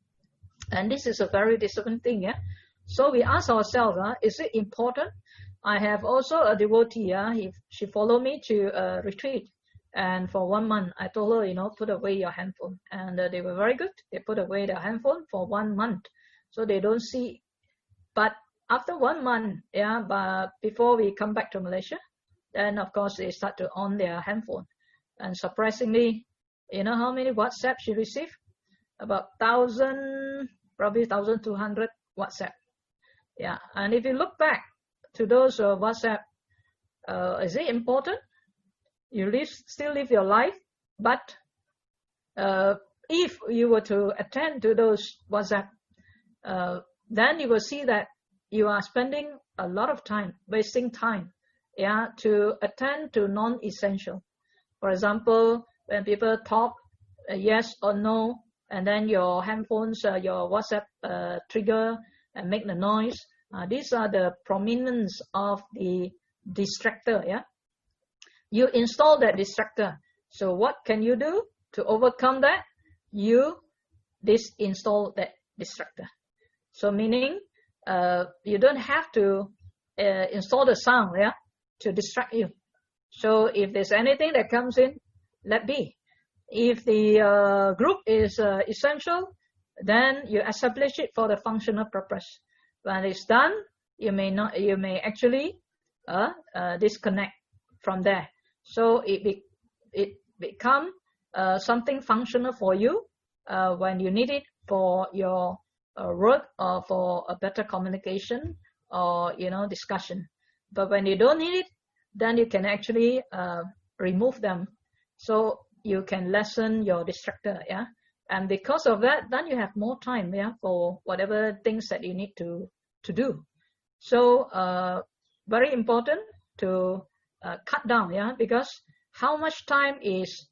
Speaker 2: And this is a very disciplined thing, yeah. So we ask ourselves, uh, is it important? I have also a devotee, uh, he, she followed me to a retreat, And for one month, I told her, you know, put away your handphone. And uh, they were very good. They put away their handphone for one month. So they don't see. But after one month, yeah, but before we come back to Malaysia, then of course they start to on their handphone. And surprisingly, you know how many WhatsApp she received? About thousand, probably thousand two hundred WhatsApp. Yeah, and if you look back to those uh, WhatsApp, uh, is it important? You live, still live your life, but uh, if you were to attend to those WhatsApp, uh, then you will see that you are spending a lot of time, wasting time, yeah, to attend to non-essential. For example, when people talk uh, yes or no, and then your handphones, uh, your WhatsApp uh, trigger and make the noise. Uh, these are the prominence of the distractor, yeah. You install that distractor. So what can you do to overcome that? You disinstall that distractor. So meaning uh, you don't have to uh, install the sound, yeah, to distract you. So if there's anything that comes in, let be. If the uh, group is uh, essential, then you establish it for the functional purpose. When it's done, you may not, you may actually uh, uh, disconnect from there. So it be, it become uh, something functional for you uh, when you need it for your uh, work or for a better communication or you know discussion. But when you don't need it, then you can actually uh, remove them. So you can lessen your distractor, yeah. And because of that, then you have more time, yeah, for whatever things that you need to to do. So uh, very important to uh, cut down, yeah, because how much time is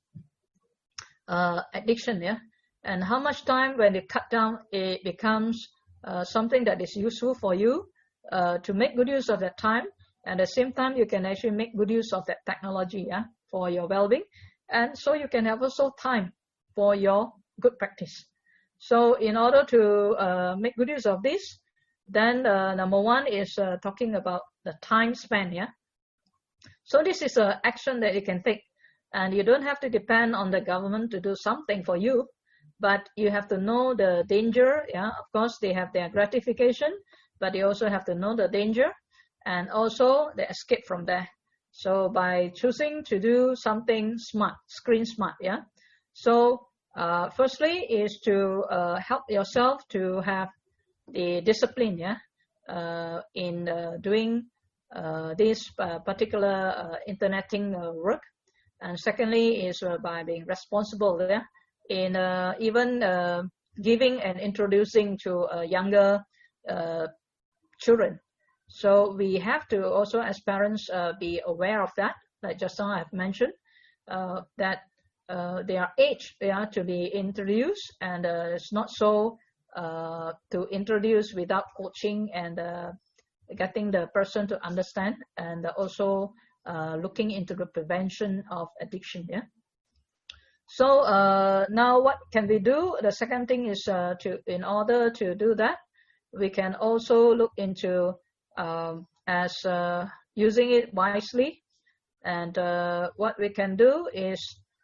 Speaker 2: uh, addiction, yeah, and how much time when you cut down, it becomes uh, something that is useful for you uh, to make good use of that time. And at the same time, you can actually make good use of that technology, yeah, for your well-being. And so you can have also time for your good practice. So in order to uh, make good use of this, then uh, number one is uh, talking about the time span, yeah. So this is an action that you can take. And you don't have to depend on the government to do something for you, but you have to know the danger, yeah. Of course, they have their gratification, but you also have to know the danger and also the escape from there. So by choosing to do something smart, screen smart, yeah. So uh, firstly is to uh, help yourself to have the discipline, yeah, uh, in uh, doing uh, this uh, particular uh, interneting uh, work. And secondly is uh, by being responsible, yeah, in uh, even uh, giving and introducing to uh, younger uh, children. So we have to also, as parents, uh, be aware of that. Like just now I have mentioned, uh, that uh, they are aged, they are to be introduced, and uh, it's not so uh, to introduce without coaching and uh, getting the person to understand, and also uh, looking into the prevention of addiction. Yeah. So uh, now what can we do? The second thing is uh, to, in order to do that, we can also look into Um, as uh, using it wisely, and uh, what we can do is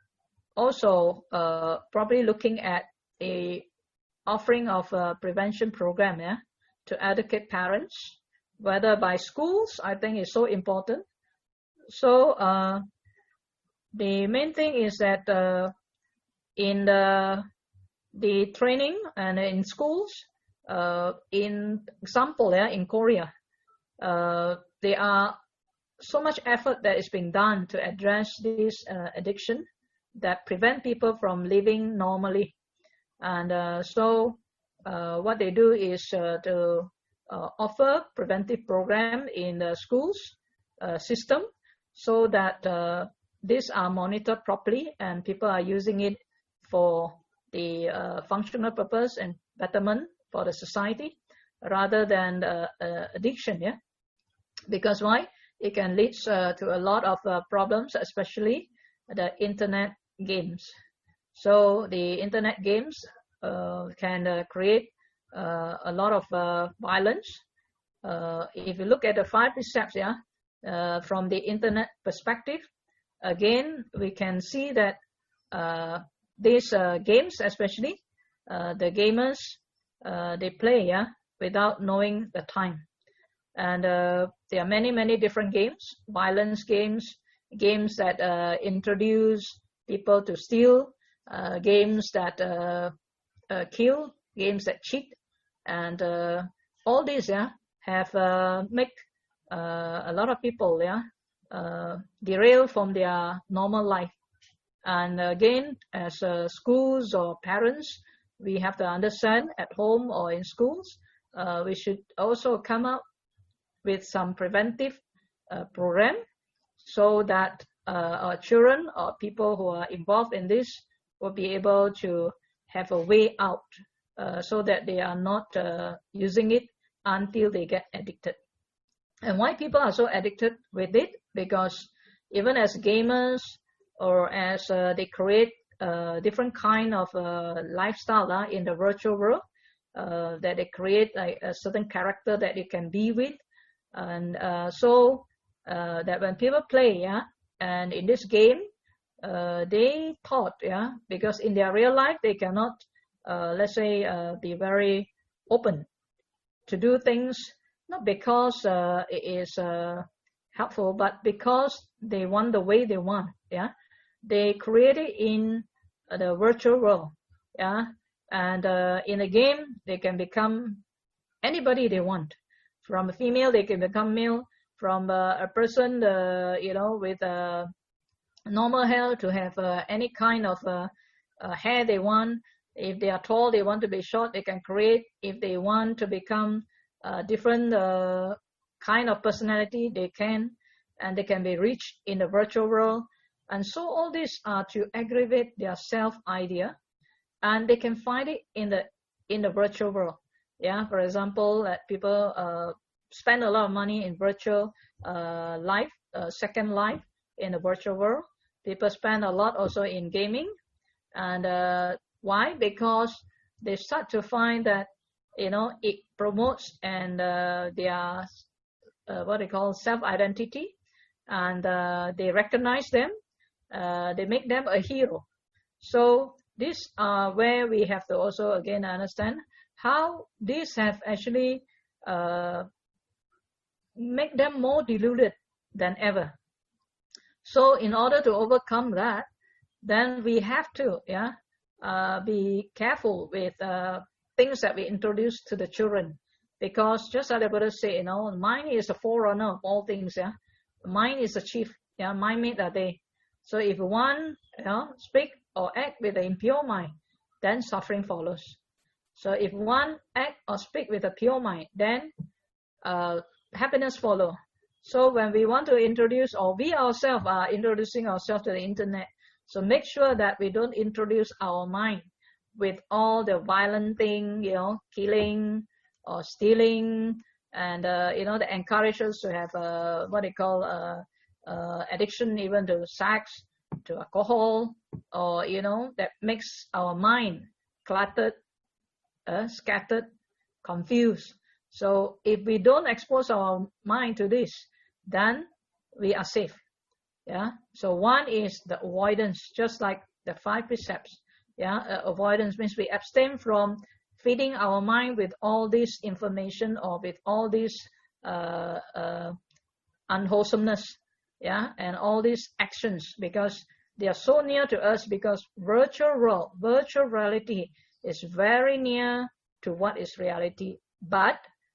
Speaker 2: also uh, probably looking at a offering of a prevention program, yeah, to educate parents, whether by schools. I think is so important. So uh, the main thing is that uh, in the the training and in schools, uh, in example, yeah, in Korea. Uh, there are so much effort that is being done to address this uh, addiction that prevent people from living normally. And uh, so uh, what they do is uh, to uh, offer preventive program in the schools uh, system so that uh, these are monitored properly and people are using it for the uh, functional purpose and betterment for the society rather than uh, uh, addiction, yeah. Because why? It can lead uh, to a lot of uh, problems, especially the internet games. So the internet games uh, can uh, create uh, a lot of uh, violence. Uh, if you look at the five steps, yeah, uh, from the internet perspective, again, we can see that uh, these uh, games, especially uh, the gamers, uh, they play yeah, without knowing the time. And uh, there are many, many different games, violence games, games that uh, introduce people to steal, uh, games that uh, uh, kill, games that cheat, and uh, all these yeah, have uh, make uh, a lot of people yeah, uh, derail from their normal life. And again, as uh, schools or parents, we have to understand at home or in schools, uh, we should also come up with some preventive uh, program so that uh, our children or people who are involved in this will be able to have a way out uh, so that they are not uh, using it until they get addicted. And why people are so addicted with it? Because even as gamers or as uh, they create uh, different kind of uh, lifestyle uh, in the virtual world, uh, that they create like a certain character that you can be with. And uh, so uh, that when people play, yeah, and in this game, uh, they thought, yeah, because in their real life, they cannot, uh, let's say, uh, be very open to do things, not because uh, it is uh, helpful, but because they want the way they want, yeah. They create it in uh, the virtual world, yeah, and uh, in a game, they can become anybody they want. From a female, they can become male. From uh, a person, uh, you know, with uh, normal hair to have uh, any kind of uh, uh, hair they want. If they are tall, they want to be short, they can create. If they want to become a different uh, kind of personality, they can. And they can be reached in the virtual world. And so all these are to aggravate their self-idea. And they can find it in the in the virtual world. Yeah, for example, that people uh, spend a lot of money in virtual uh, life, uh, second life in the virtual world. People spend a lot also in gaming. And uh, why? Because they start to find that, you know, it promotes and uh, their, uh, what they call self-identity. And uh, they recognize them. Uh, they make them a hero. So this are where we have to also again understand how these have actually uh, make them more deluded than ever. So in order to overcome that, then we have to yeah uh, be careful with uh, things that we introduce to the children, because just as the Buddha said, you know, mind is a forerunner of all things. Yeah, mind is the chief. Yeah, mind made that day. So if one you know speak or act with an impure mind, then suffering follows. So if one act or speak with a pure mind, then uh, happiness follow. So when we want to introduce, or we ourselves are introducing ourselves to the internet, so make sure that we don't introduce our mind with all the violent thing, you know, killing or stealing, and uh, you know, that encourages to have uh, what they call uh, uh, addiction, even to sex, to alcohol, or you know, that makes our mind cluttered, uh, scattered, confused. So if we don't expose our mind to this, then we are safe. Yeah. So one is the avoidance, just like the five precepts. Yeah. Uh, avoidance means we abstain from feeding our mind with all this information or with all this uh, uh, unwholesomeness. Yeah. And all these actions, because they are so near to us, because virtual world, virtual reality is very near to what is reality, but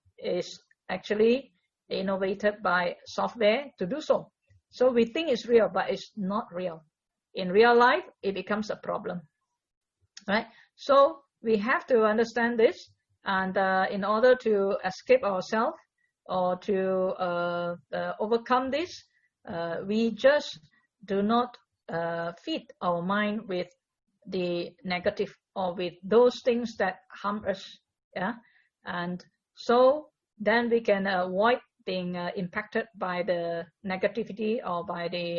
Speaker 2: is actually innovated by software to do so. So we think it's real, but it's not real. In real life, it becomes a problem, right? So we have to understand this, and uh, in order to escape ourselves or to uh, uh, overcome this, uh, we just do not uh, feed our mind with the negative or with those things that harm us. Yeah, and so then we can avoid being uh, impacted by the negativity or by the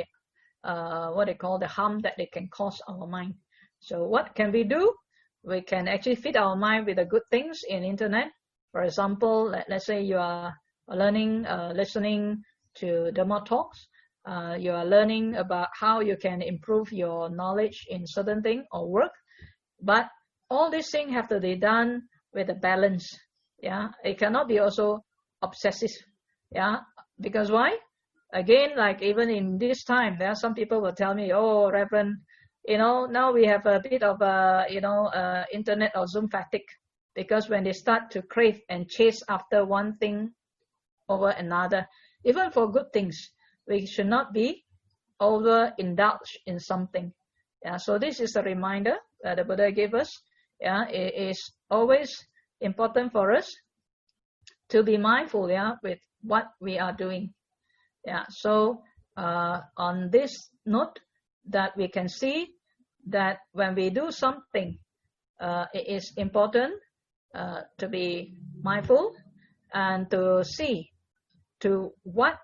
Speaker 2: uh, what they call the harm that they can cause our mind. So what can we do? We can actually feed our mind with the good things in internet. For example, let, let's say you are learning, uh, listening to Dhamma talks. uh, you are learning about how you can improve your knowledge in certain thing or work. But all these things have to be done with a balance. Yeah, it cannot be also obsessive. Yeah, because why? Again, like even in this time, there are some people will tell me, "Oh, Reverend, you know, now we have a bit of a, you know, uh, internet or Zoom fatigue," because when they start to crave and chase after one thing over another, even for good things, we should not be overindulged in something. Yeah, so this is a reminder that the Buddha gave us. Yeah, it is always important for us to be mindful, yeah, with what we are doing. Yeah, so uh, on this note, that we can see that when we do something, uh, it is important uh, to be mindful and to see to what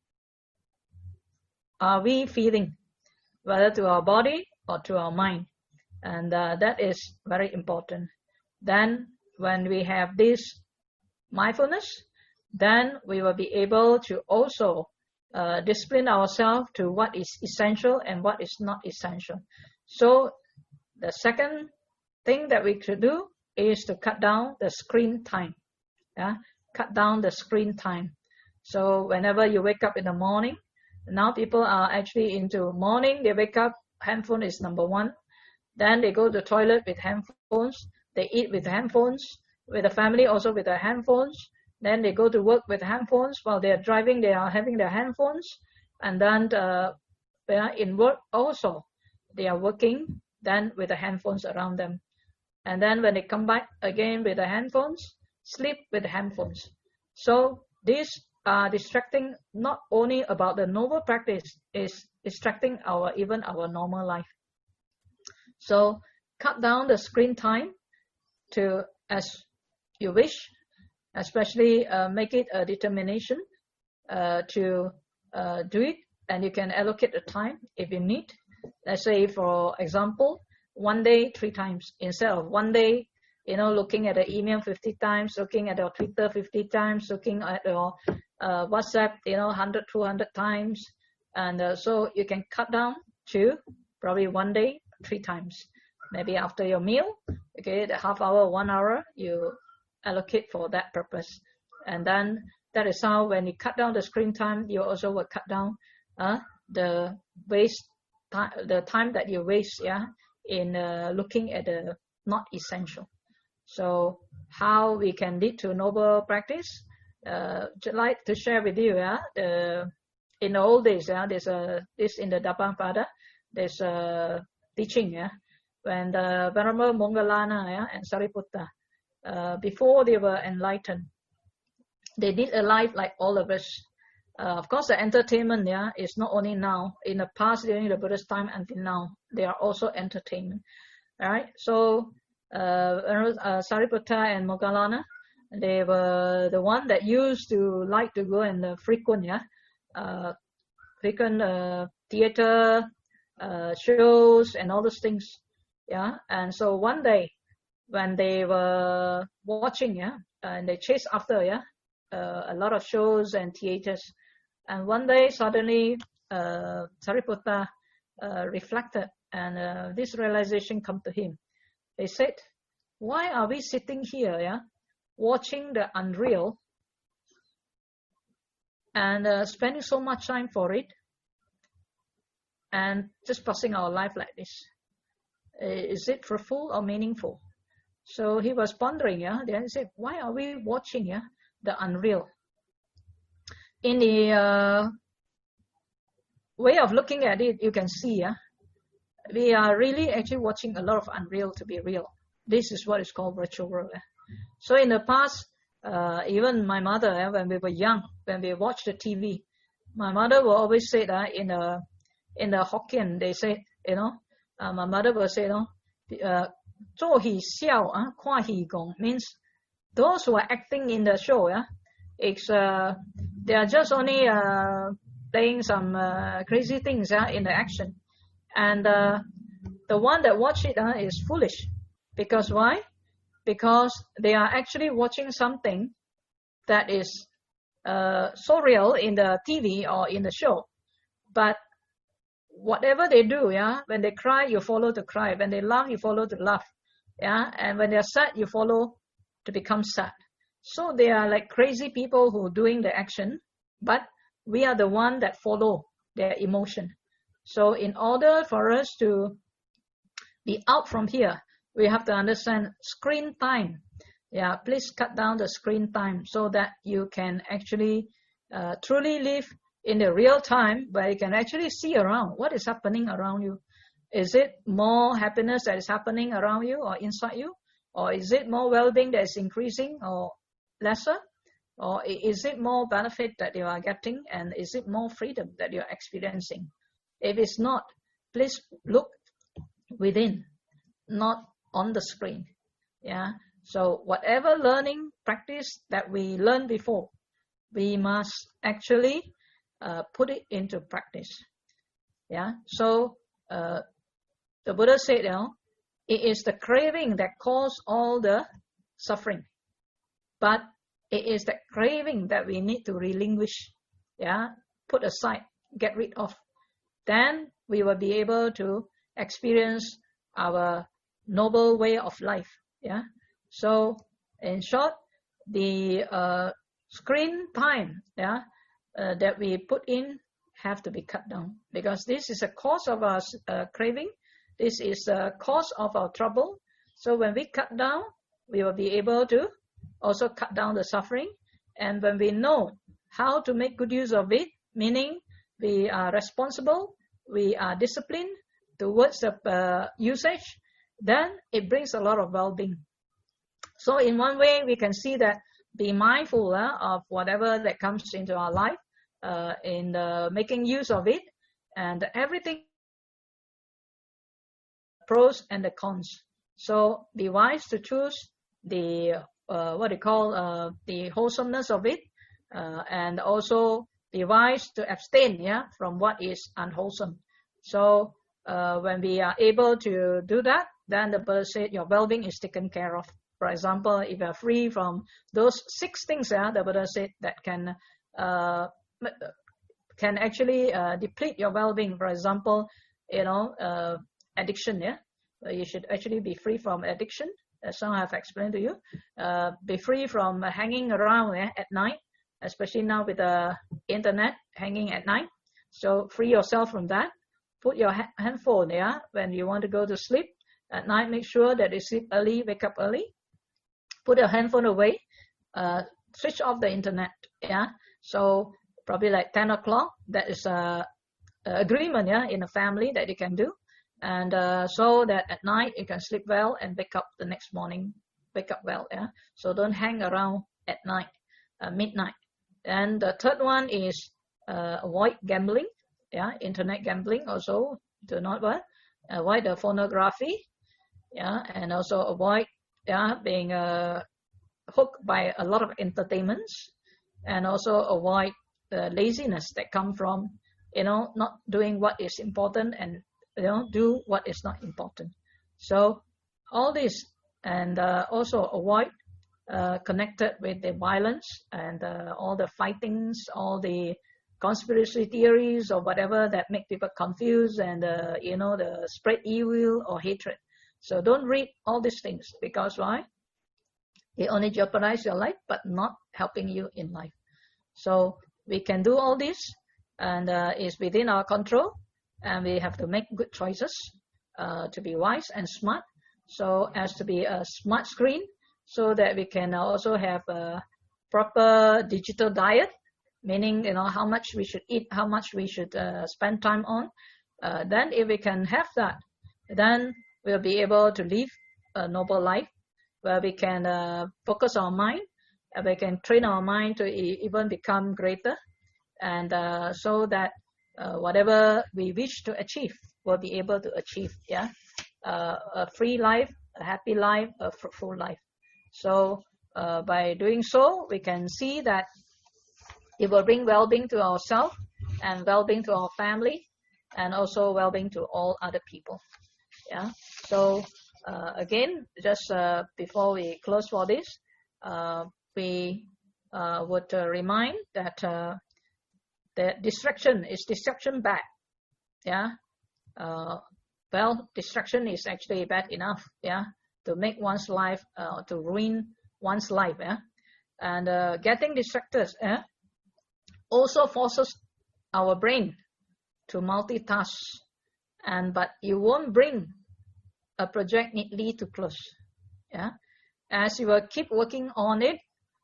Speaker 2: are we feeling, whether to our body or to our mind, and uh, that is very important. Then when we have this mindfulness, then we will be able to also uh, discipline ourselves to what is essential and what is not essential. So the second thing that we should do is to cut down the screen time. Yeah, cut down the screen time. So whenever you wake up in the morning, now people are actually into morning, they wake up, handphone is number one. Then they go to the toilet with handphones, they eat with handphones, with the family also with their handphones. Then they go to work with handphones. While they are driving, they are having their handphones. And then uh, in work also, they are working then with the handphones around them. And then when they come back again with the handphones, sleep with the handphones. So these are distracting not only about the noble practice, is distracting our even our normal life. So cut down the screen time to as you wish, especially uh, make it a determination uh, to uh, do it, and you can allocate the time if you need. Let's say, for example, one day three times instead of one day, you know, looking at the email fifty times, looking at your Twitter fifty times, looking at your uh, WhatsApp, you know, one hundred, two hundred times, and uh, so you can cut down to probably one day three times. Maybe after your meal, okay, the half hour, one hour, you allocate for that purpose. And then that is how, when you cut down the screen time, you also will cut down uh, the waste time, the time that you waste, yeah, in uh, looking at the not essential. So how we can lead to noble practice? Uh, I'd like to share with you, yeah, the, in the old days, yeah, there's a this in the Dhammapada, there's a teaching, yeah, when the Venerable Moggallana, yeah, and Sariputta, uh, before they were enlightened, they did a life like all of us. Uh, of course, the entertainment, yeah, is not only now. In the past, during the Buddha's time until now, they are also entertainment. All right. So uh, uh, Sariputta and Moggallana, they were the one that used to like to go and uh, frequent, yeah, uh, frequent uh, theater uh, shows and all those things, yeah. And so one day, when they were watching, yeah, and they chased after, yeah, uh, a lot of shows and theaters. And one day, suddenly, uh, Sariputta uh, reflected, and uh, this realization come to him. They said, "Why are we sitting here, yeah, watching the unreal, and uh, spending so much time for it, and just passing our life like this? Is it fruitful or meaningful?" So he was pondering, yeah. Then he said, "Why are we watching, yeah, the unreal?" In the uh, way of looking at it, you can see, yeah, we are really actually watching a lot of unreal to be real. This is what is called virtual world. Yeah? So in the past, uh, even my mother, yeah, when we were young, when we watched the T V, my mother will always say that in the in the Hokkien, they say, you know, uh, my mother will say, you know, uh, 做戲笑啊，看戲講 means those who are acting in the show, yeah, it's uh, they are just only uh, playing some uh, crazy things, yeah, in the action, and uh, the one that watch it uh, is foolish, because why? Because they are actually watching something that is uh, so real in the T V or in the show, but whatever they do, yeah, when they cry, you follow to cry. When they laugh, you follow to laugh. Yeah, and when they're sad, you follow to become sad. So they are like crazy people who are doing the action, but we are the one that follow their emotion. So in order for us to be out from here, we have to understand screen time. Yeah, please cut down the screen time so that you can actually uh, truly live in the real time where you can actually see around what is happening around you. Is it more happiness that is happening around you or inside you? Or is it more well-being that is increasing or lesser? Or is it more benefit that you are getting, and is it more freedom that you are experiencing? If it's not, please look within, not on the screen. Yeah. So whatever learning practice that we learned before, we must actually uh, put it into practice. Yeah. So uh, the Buddha said, you know, it is the craving that causes all the suffering, but it is the craving that we need to relinquish. Yeah. Put aside, get rid of. Then we will be able to experience our noble way of life. Yeah. So in short, the uh, screen time, yeah, uh, that we put in have to be cut down, because this is a cause of our uh, craving. This is a cause of our trouble. So when we cut down, we will be able to also cut down the suffering. And when we know how to make good use of it, meaning we are responsible, we are disciplined towards the uh, usage, then it brings a lot of well-being. So in one way, we can see that be mindful uh, of whatever that comes into our life, uh, in uh, making use of it, and everything, pros and the cons. So be wise to choose the uh, what they call uh, the wholesomeness of it, uh, and also be wise to abstain, yeah, from what is unwholesome. So uh, when we are able to do that, then the Buddha said your well-being is taken care of. For example, if you are free from those six things, yeah, the Buddha said that can uh, can actually uh, deplete your well-being. For example, you know, uh, addiction. Yeah, you should actually be free from addiction, as some have explained to you. Uh, be free from hanging around yeah, at night, especially now with the internet, hanging at night. So free yourself from that. Put your ha- handphone there yeah, when you want to go to sleep at night. Make sure that you sleep early, wake up early. Put your handphone away. Uh, switch off the internet. Yeah. So probably like ten o'clock. That is a, a agreement. Yeah, in a family that you can do, and uh, so that at night you can sleep well and wake up the next morning. Wake up well. Yeah. So don't hang around at night, uh, midnight. And the third one is uh, avoid gambling. Yeah, internet gambling also. Do not what avoid the pornography. Yeah, and also avoid yeah being uh, hooked by a lot of entertainments, and also avoid the laziness that come from you know not doing what is important, and you know do what is not important. So all this, and uh, also avoid uh, connected with the violence and uh, all the fightings, all the conspiracy theories or whatever that make people confused and uh, you know the spread evil or hatred. So don't read all these things, because why? It only jeopardize your life, but not helping you in life. So we can do all this, and uh, it's within our control, and we have to make good choices uh, to be wise and smart, so as to be a smart screen, so that we can also have a proper digital diet, meaning you know how much we should eat, how much we should uh, spend time on. Uh, then if we can have that, then we'll be able to live a noble life, where we can uh, focus our mind, and we can train our mind to e- even become greater, and uh, so that uh, whatever we wish to achieve, we'll be able to achieve. Yeah, uh, a free life, a happy life, a fruitful life. So uh, by doing so, we can see that it will bring well-being to ourselves, and well-being to our family, and also well-being to all other people. Yeah. So uh, again, just uh, before we close for this, uh, we uh, would uh, remind that uh, the distraction is distraction bad. yeah, uh, well, distraction is actually bad enough, yeah, to make one's life, uh, to ruin one's life, yeah, and uh, getting distracted, yeah, also forces our brain to multitask, and but you won't bring a project neatly to close, yeah, as you will keep working on it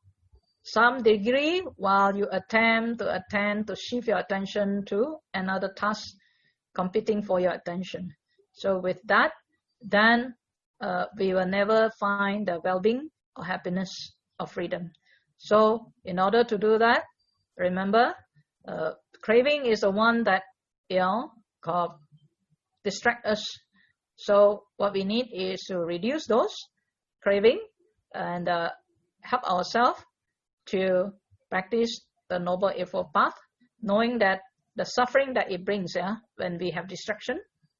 Speaker 2: some degree while you attempt to attend to shift your attention to another task competing for your attention. So with that, then uh, we will never find the well-being or happiness or freedom. So in order to do that, remember, uh, craving is the one that, you know, called distract us. So what we need is to reduce those craving and uh, help ourselves to practice the Noble Eightfold Path, knowing that the suffering that it brings, yeah, when we have distraction.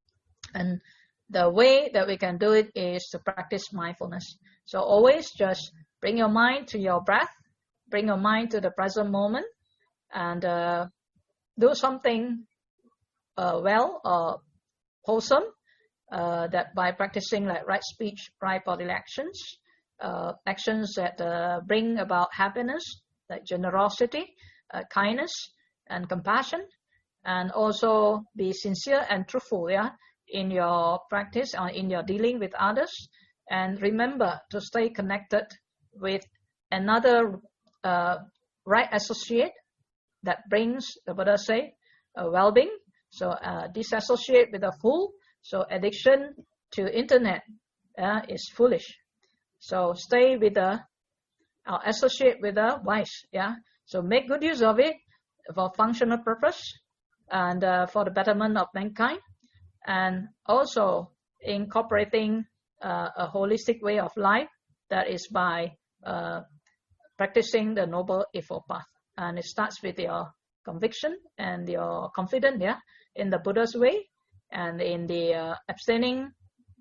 Speaker 2: And the way that we can do it is to practice mindfulness. So always just bring your mind to your breath, bring your mind to the present moment, and uh, do something uh, well or wholesome, uh, that by practicing like right speech, right bodily actions, uh, actions that uh, bring about happiness, like generosity, uh, kindness, and compassion, and also be sincere and truthful, yeah, in your practice or in your dealing with others. And remember to stay connected with another uh, right associate that brings, the Buddha say, uh, well-being. So uh, disassociate with a fool. So addiction to internet uh, is foolish. So stay with the, or associate with the wise, yeah. So make good use of it for functional purpose and uh, for the betterment of mankind, and also incorporating uh, a holistic way of life, that is by uh, practicing the Noble Eightfold Path. And it starts with your conviction and your confidence, yeah, in the Buddha's way, and in the uh, abstaining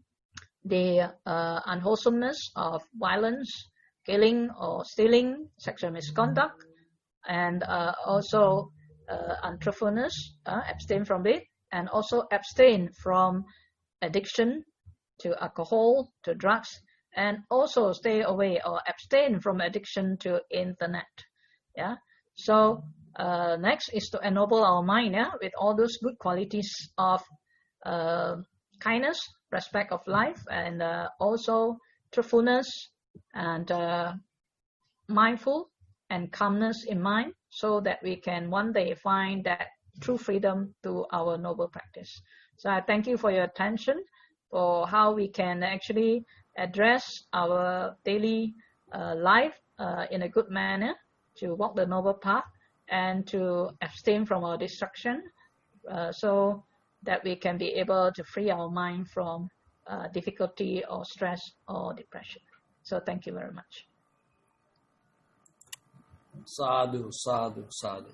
Speaker 2: the uh, unwholesomeness of violence, killing or stealing, sexual misconduct, and uh, also uh, untruthfulness, uh, abstain from it, and also abstain from addiction to alcohol, to drugs, and also stay away or abstain from addiction to internet. Yeah. So uh, next is to ennoble our mind, yeah, with all those good qualities of uh, kindness, respect of life, and uh, also truthfulness and uh, mindful and calmness in mind, so that we can one day find that true freedom to our noble practice. So I thank you for your attention, for how we can actually address our daily uh, life uh, in a good manner, to walk the noble path and to abstain from our distraction, uh, so that we can be able to free our mind from uh, difficulty or stress or depression. So thank you very much.
Speaker 1: Sadhu, sadhu, sadhu.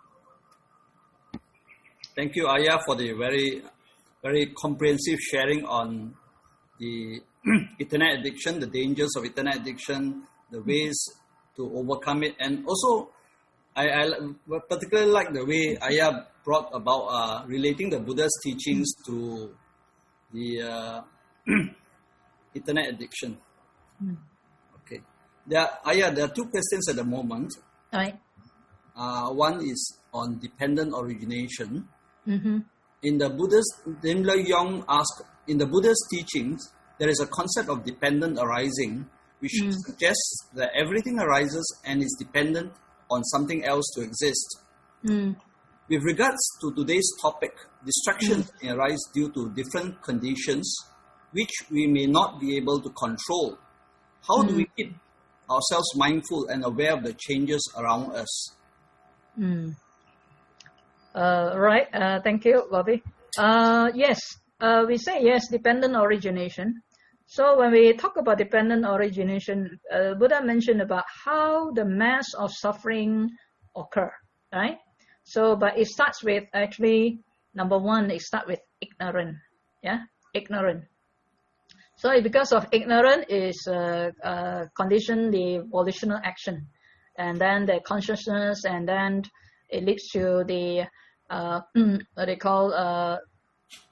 Speaker 1: Thank you, Ayya, for the very, very comprehensive sharing on the internet addiction, the dangers of internet addiction, the ways to overcome it, and also I, I particularly like the way Ayya brought about uh, relating the Buddha's teachings to the uh, internet addiction.
Speaker 2: Mm.
Speaker 1: Okay, there are, Ayya, there are two questions at the moment.
Speaker 2: Right.
Speaker 1: Uh, one is on dependent origination.
Speaker 2: Mm-hmm.
Speaker 1: In the Buddha's, Rimla Yong asked, in the Buddha's teachings, there is a concept of dependent arising, which mm. suggests that everything arises and is dependent on something else to exist.
Speaker 2: Mm.
Speaker 1: With regards to today's topic, distraction mm. may arise due to different conditions, which we may not be able to control. How mm. do we keep ourselves mindful and aware of the changes around us?
Speaker 2: Mm. Uh, right. Uh, thank you, Bobby. Uh, yes, uh, we say yes, dependent origination. So when we talk about dependent origination, uh, Buddha mentioned about how the mass of suffering occur, right? So, but it starts with actually, number one, it starts with ignorance, yeah, ignorant. So because of ignorance is uh, uh, condition the volitional action, and then the consciousness, and then it leads to the uh, what they call uh,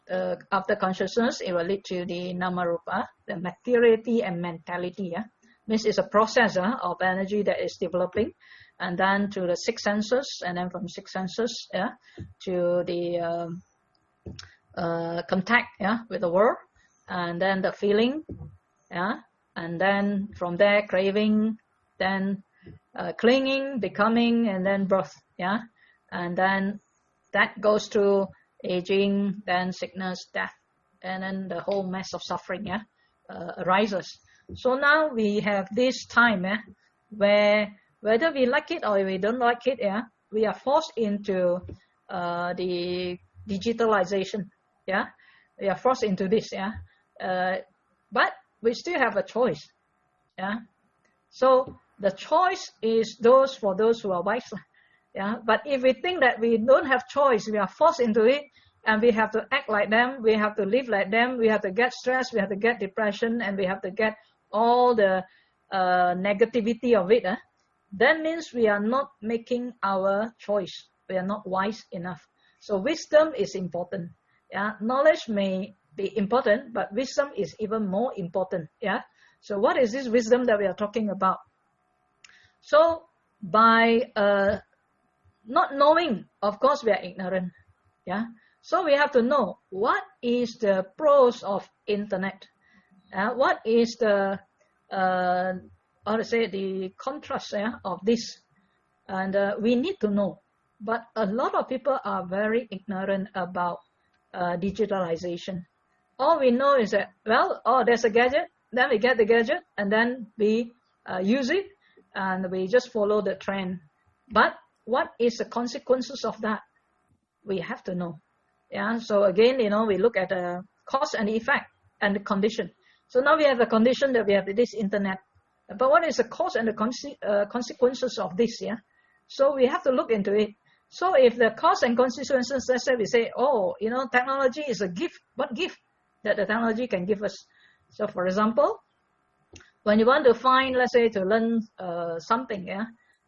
Speaker 2: uh, after consciousness, it will lead to the Namarupa, the materiality and mentality. Yeah? Means it's a process uh, of energy that is developing, and then to the six senses, and then from six senses yeah, to the um, uh, contact yeah, with the world, and then the feeling, yeah, and then from there craving, then uh, clinging, becoming, and then birth, yeah, and then that goes to aging, then sickness, death, and then the whole mess of suffering yeah, uh, arises. So now we have this time yeah, where whether we like it or we don't like it, yeah, we are forced into uh, the digitalization. Yeah, we are forced into this. Yeah, uh, but we still have a choice. Yeah, so the choice is those for those who are wise. Yeah, but if we think that we don't have choice, we are forced into it, and we have to act like them, we have to live like them, we have to get stressed, we have to get depression, and we have to get all the uh, negativity of it. Eh? That means we are not making our choice. We are not wise enough. So wisdom is important. Yeah, knowledge may be important, but wisdom is even more important. Yeah. So what is this wisdom that we are talking about? So by uh, not knowing, of course, we are ignorant. Yeah. So we have to know what is the pros of internet. Uh, what is the uh, how to say the contrast yeah, of this, and uh, we need to know. But a lot of people are very ignorant about uh, digitalization. All we know is that, well, oh, there's a gadget, then we get the gadget, and then we uh, use it, and we just follow the trend. But what is the consequences of that? We have to know. Yeah. So again, you know, we look at the cause and the effect and the condition. So now we have the condition that we have this internet. But what is the cause and the conse- uh, consequences of this? Yeah. So we have to look into it. So if the cause and consequences, let's say we say, oh, you know, technology is a gift. What gift that the technology can give us? So for example, when you want to find, let's say, to learn uh, something, yeah,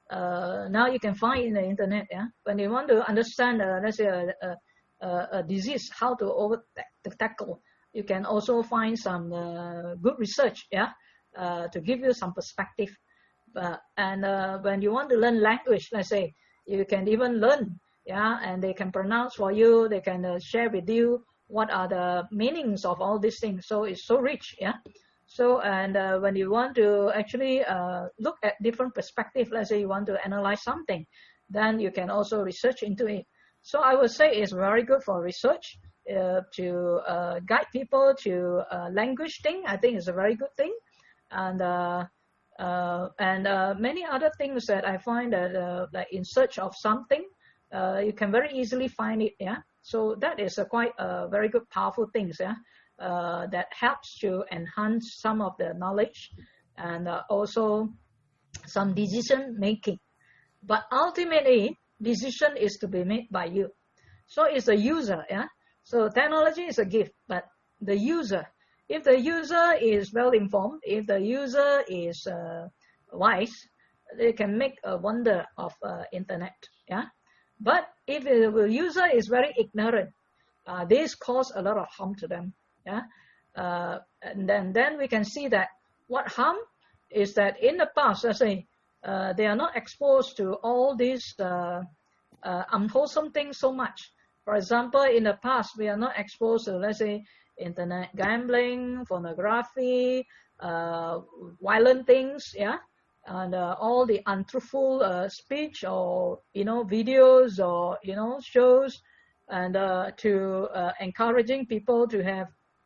Speaker 2: uh, now you can find in the internet, yeah. When you want to understand, uh, let's say, a, a, a disease, how to over to tackle, you can also find some uh, good research, yeah, uh, to give you some perspective. Uh, and uh, when you want to learn language, let's say, you can even learn, yeah, and they can pronounce for you, they can uh, share with you what are the meanings of all these things. So it's so rich, yeah. So, and uh, when you want to actually uh, look at different perspectives, let's say you want to analyze something, then you can also research into it. So I would say it's very good for research, uh, to uh, guide people to uh, language thing. I think it's a very good thing. And uh, Uh, and uh, many other things that I find that uh, like in search of something, uh, you can very easily find it. Yeah, so that is a quite uh, very good, powerful things. Yeah, uh, that helps to enhance some of the knowledge and uh, also some decision making. But ultimately, decision is to be made by you. So it's the user. Yeah, so technology is a gift, but the user. If the user is well informed, if the user is uh, wise, they can make a wonder of uh, internet. Yeah, but if the user is very ignorant, uh, this cause a lot of harm to them. Yeah, uh, and then then we can see that what harm is that in the past, let's say, uh, they are not exposed to all these uh, uh, unwholesome things so much. For example, in the past, we are not exposed to, let's say, internet gambling, pornography, uh, violent things, yeah, and uh, all the untruthful uh, speech or, you know, videos or, you know, shows, and uh, to uh, encouraging people to have,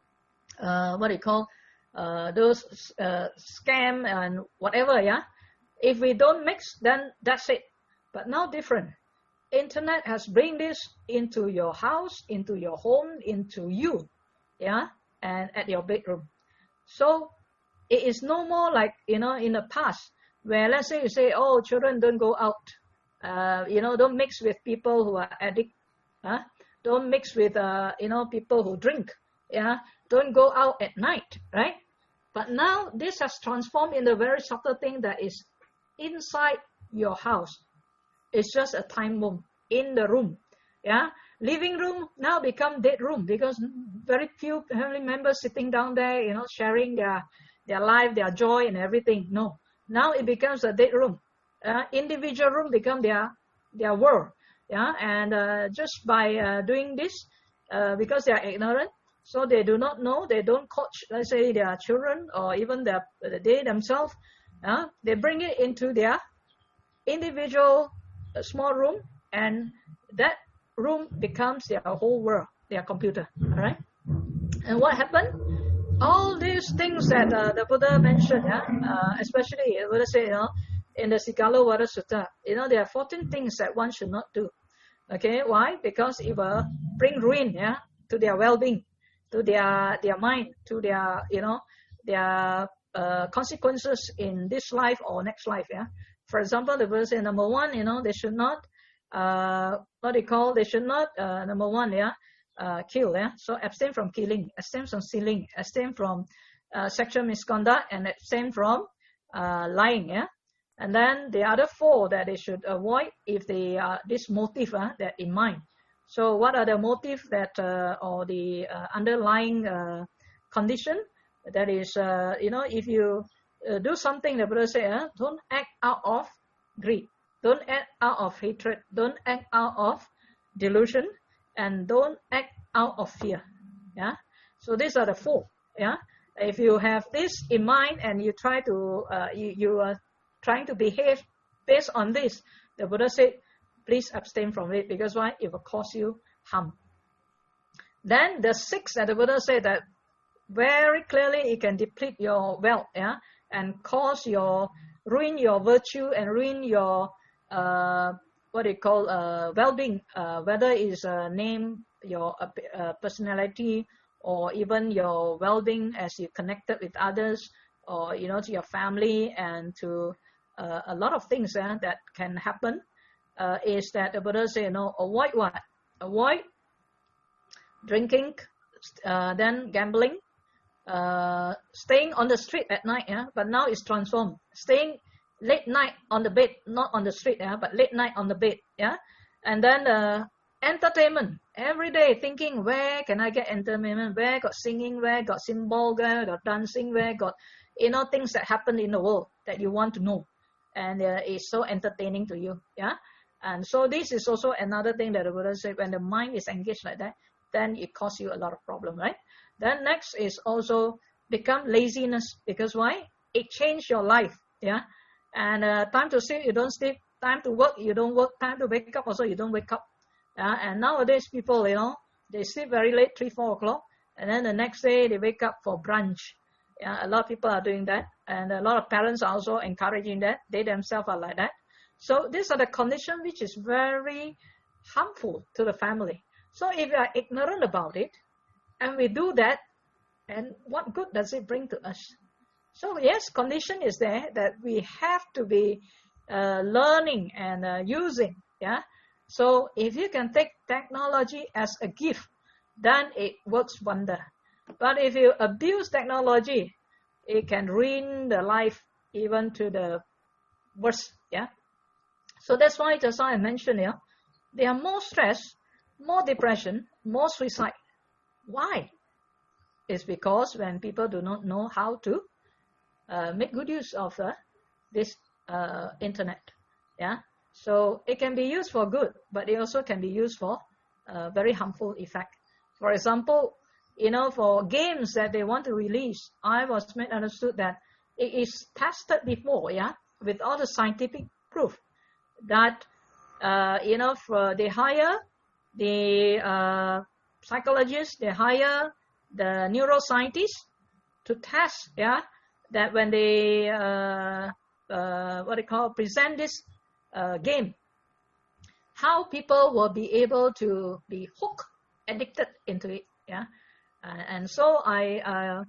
Speaker 2: uh, what do you call, uh, those uh, scam and whatever, yeah. If we don't mix, then that's it. But now different. Internet has bring this into your house, into your home, into you. Yeah, and at your bedroom. So it is no more like, you know, in the past, where let's say you say, oh, children don't go out, uh, you know, don't mix with people who are addict, huh? Don't mix with, uh, you know, people who drink, yeah, don't go out at night, right? But now this has transformed in a very subtle thing that is inside your house. It's just a time bomb in the room, yeah. Living room now become dead room because very few family members sitting down there, you know, sharing their their life, their joy, and everything. No, now it becomes a dead room. Uh, individual room become their their world. Yeah, and uh, just by uh, doing this, uh, because they are ignorant, so they do not know, they don't coach, let's say, their children or even their, they themselves. Uh, they bring it into their individual uh, small room, and that room becomes their whole world, their computer. All right. And what happened? All these things that uh, the Buddha mentioned, yeah, uh, especially the Buddha said, you know, in the Sigalovada Sutta, you know, there are fourteen things that one should not do. Okay, why? Because it will bring ruin, yeah, to their well-being, to their their mind, to their, you know, their uh, consequences in this life or next life. Yeah. For example, the Buddha said, number one, you know, they should not, uh, what they call, they should not, uh, number one, yeah, uh, kill. Yeah. So abstain from killing, abstain from stealing, abstain from uh, sexual misconduct, and abstain from uh, lying. Yeah. And then the other four that they should avoid if they are this motive uh, that in mind. So what are the motive that uh, or the uh, underlying uh, condition? That is, uh, you know, if you uh, do something, the Buddha said, uh, don't act out of greed, don't act out of hatred, don't act out of delusion, and don't act out of fear. Yeah. So these are the four. Yeah. If you have this in mind and you try to, uh, you, you are trying to behave based on this, the Buddha said, please abstain from it, because why? It will cause you harm. Then the sixth that the Buddha said that very clearly it can deplete your wealth, yeah, and cause your, ruin your virtue and ruin your, uh, what they call, uh, well-being, uh, whether it's a name, your uh, uh, personality, or even your well-being as you connected with others, or, you know, to your family and to Uh, a lot of things uh, that can happen, uh, is that the Buddha say, you know, avoid what? Avoid drinking, uh, then gambling, uh, staying on the street at night, yeah, but now it's transformed. Staying late night on the bed, not on the street, yeah, but late night on the bed, yeah. And then uh, entertainment, every day thinking, where can I get entertainment? Where got singing? Where got symbol? Where got dancing? Where got, you know, things that happen in the world that you want to know. And uh, it's so entertaining to you, yeah. And so this is also another thing that the Buddha said, when the mind is engaged like that, then it causes you a lot of problem, right? Then next is also become laziness, because why? It changed your life, yeah. And uh, time to sleep, you don't sleep. Time to work, you don't work. Time to wake up, also you don't wake up. Yeah. And nowadays people, you know, they sleep very late, three, four o'clock, and then the next day they wake up for brunch. Yeah, a lot of people are doing that, and a lot of parents are also encouraging that. They themselves are like that. So these are the conditions which is very harmful to the family. So if you are ignorant about it, and we do that, and what good does it bring to us? So yes, condition is there that we have to be uh, learning and uh, using. Yeah. So if you can take technology as a gift, then it works wonder. But if you abuse technology, it can ruin the life even to the worst. Yeah. So that's why just I mentioned here, there are more stress, more depression, more suicide. Why? It's because when people do not know how to uh, make good use of uh, this uh, internet. Yeah. So it can be used for good, but it also can be used for uh, very harmful effect. For example, you know, for games that they want to release, I was made understood that it is tested before, yeah, with all the scientific proof that, uh, you know, for they hire the uh, psychologists, they hire the neuroscientists to test, yeah, that when they, uh, uh, what they call, present this uh, game, how people will be able to be hooked, addicted into it, yeah. Uh, and so I uh,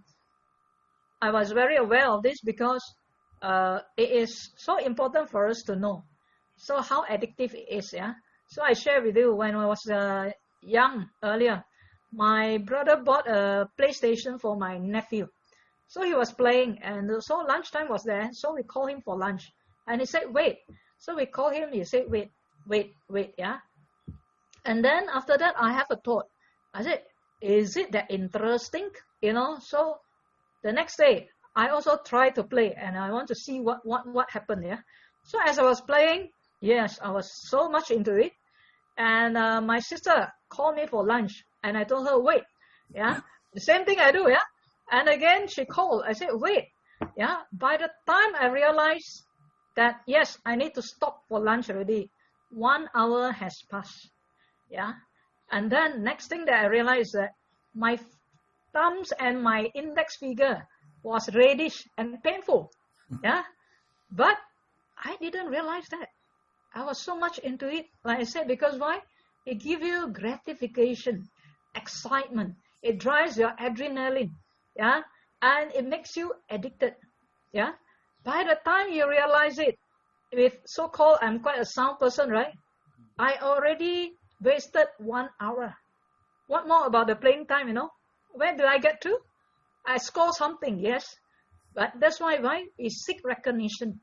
Speaker 2: I was very aware of this because uh, it is so important for us to know. So how addictive it is, yeah. So I share with you when I was uh, young earlier, my brother bought a PlayStation for my nephew. So he was playing, and so lunchtime was there. So we called him for lunch, and he said, "Wait." So we called him. He said, "Wait, wait, wait, yeah." And then after that, I have a thought. I said, is it that interesting? You know, so the next day, I also tried to play, and I want to see what, what, what happened, yeah. So as I was playing, yes, I was so much into it. And uh, my sister called me for lunch, and I told her, wait, yeah, the same thing I do, yeah. And again, she called. I said, wait, yeah. By the time I realized that, yes, I need to stop for lunch already, one hour has passed, yeah. And then next thing that I realized that my thumbs and my index finger was reddish and painful, yeah. But I didn't realize that. I was so much into it, like I said, because why? It gives you gratification, excitement. It drives your adrenaline, yeah, and it makes you addicted, yeah. By the time you realize it, with so-called, I'm quite a sound person, right? I already wasted one hour. What more about the playing time, you know? Where do I get to? I score something, yes. But that's why, why? We seek recognition.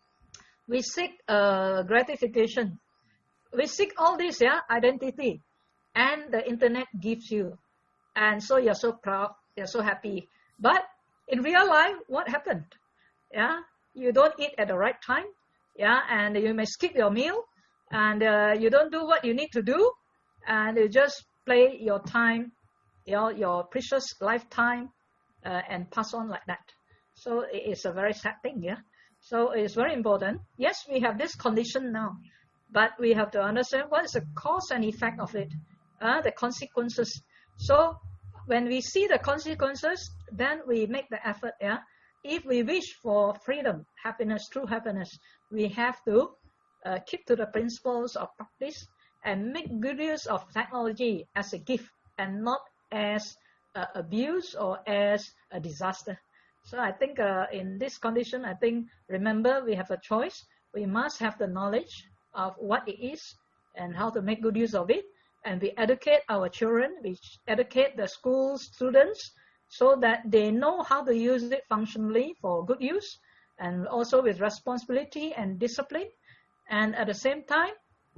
Speaker 2: We seek uh, gratification. We seek all this, yeah, identity. And the internet gives you. And so you're so proud, you're so happy. But in real life, what happened? Yeah, you don't eat at the right time. Yeah, and you may skip your meal. And uh, you don't do what you need to do. And you just play your time, you know, your precious lifetime, uh, and pass on like that. So it's a very sad thing, yeah. So it's very important. Yes, we have this condition now, but we have to understand what is the cause and effect of it, uh, the consequences. So when we see the consequences, then we make the effort, yeah. If we wish for freedom, happiness, true happiness, we have to uh, keep to the principles of practice and make good use of technology as a gift and not as uh, abuse or as a disaster. So I think uh, in this condition, I think, remember, we have a choice. We must have the knowledge of what it is and how to make good use of it. And we educate our children, we educate the school students so that they know how to use it functionally for good use and also with responsibility and discipline. And at the same time,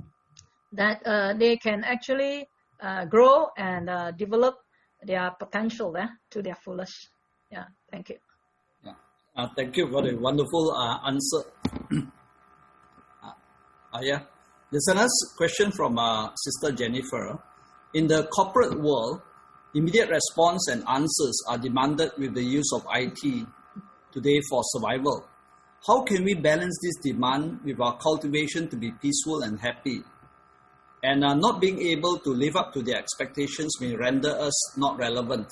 Speaker 2: that uh, they can actually uh, grow and uh, develop their potential eh, to their fullest. Yeah, thank you.
Speaker 1: Yeah. Uh, thank you for the wonderful uh, answer. uh, uh, yeah. Listeners, question from uh, Sister Jennifer. In the corporate world, immediate response and answers are demanded with the use of I T today for survival. How can we balance this demand with our cultivation to be peaceful and happy? And uh, not being able to live up to their expectations may render us not relevant.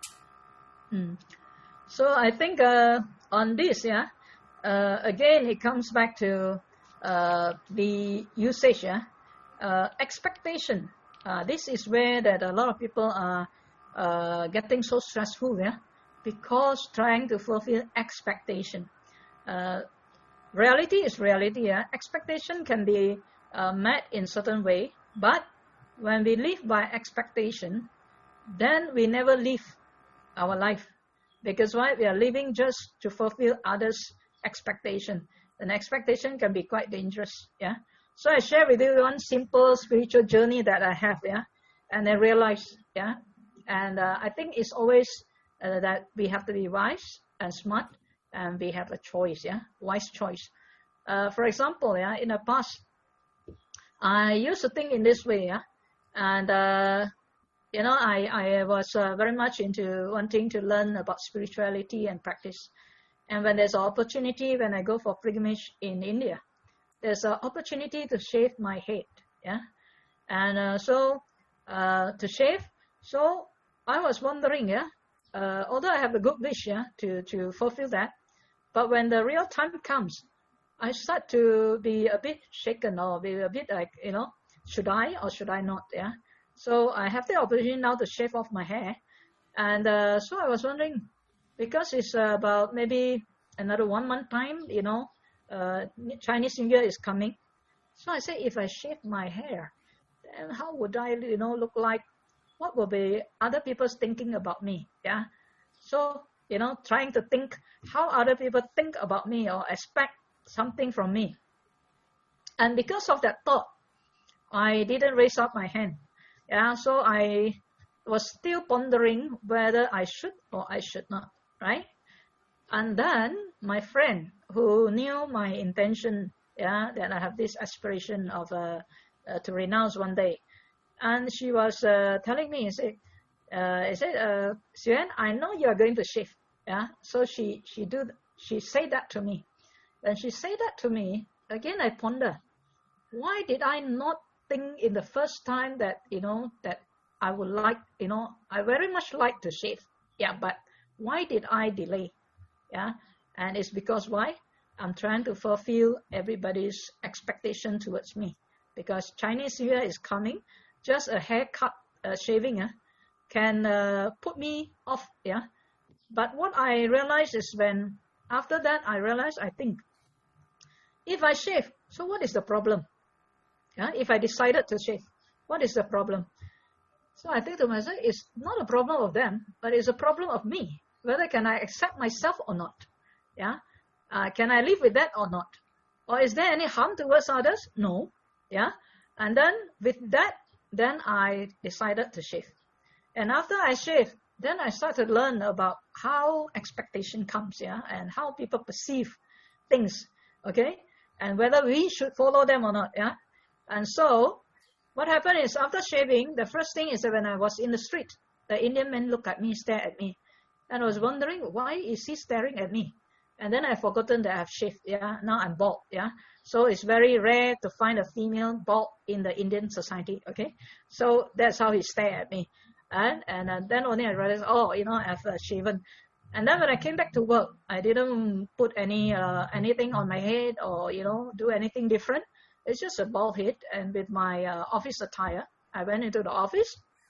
Speaker 2: Mm. So I think uh, on this, yeah, uh, again, it comes back to uh, the usage, yeah, uh, expectation. Uh, this is where that a lot of people are uh, getting so stressful, yeah, because trying to fulfill expectation. Uh, reality is reality, yeah. Expectation can be uh, met in certain way, but when we live by expectation, then we never live our life. Because why? We are living just to fulfill others' expectation. And expectation can be quite dangerous, yeah. So I share with you one simple spiritual journey that I have, yeah. And I realized, yeah. And uh, I think it's always uh, that we have to be wise and smart, and we have a choice, yeah, wise choice. Uh, for example, yeah, in the past, I used to think in this way, yeah, and uh, you know, I I was uh, very much into wanting to learn about spirituality and practice. And when there's an opportunity, when I go for pilgrimage in India, there's an opportunity to shave my head, yeah, and uh, so uh, to shave. So I was wondering, yeah, uh, although I have a good wish, yeah, to to fulfill that, but when the real time comes, I start to be a bit shaken or be a bit like, you know, should I or should I not, yeah. So I have the opportunity now to shave off my hair, and uh, so I was wondering, because it's uh, about maybe another one month time, you know, uh, Chinese New Year is coming. So I say, if I shave my hair, then how would I, you know, look like? What will be other people's thinking about me? Yeah. So, you know, trying to think how other people think about me or expect something from me. And because of that thought, I didn't raise up my hand. Yeah, so I was still pondering whether I should or I should not, right? And then my friend who knew my intention, yeah, that I have this aspiration of uh, uh, to renounce one day, and she was uh, telling me, say, uh, I said, uh, Xuan, I know you are going to shift, yeah. So she she do she said that to me. When she said that to me, again I ponder, why did I not think in the first time that, you know, that I would like, you know, I very much like to shift, yeah, but why did I delay? Yeah, and it's because why? I'm trying to fulfill everybody's expectation towards me, because Chinese New Year is coming. Just a haircut, uh, shaving, uh, can uh, put me off. Yeah, but what I realize is when after that I realize I think, if I shave, so what is the problem? Yeah, if I decided to shave, what is the problem? So I think to myself, it's not a problem of them, but it's a problem of me. Whether can I accept myself or not? Yeah, uh, can I live with that or not? Or is there any harm towards others? No. Yeah, and then with that, then I decided to shave. And after I shaved, then I started to learn about how expectation comes, yeah, and how people perceive things, okay, and whether we should follow them or not, yeah. And so, what happened is after shaving, the first thing is that when I was in the street, the Indian man looked at me, stared at me, and I was wondering, why is he staring at me? And then I forgotten that I've shaved, yeah. Now I'm bald, yeah. So it's very rare to find a female bald in the Indian society, okay. So that's how he stared at me. And, and uh, then only I realized, oh, you know, I've uh, shaven. And then when I came back to work, I didn't put any uh, anything on my head or, you know, do anything different. It's just a bald head. And with my uh, office attire, I went into the office.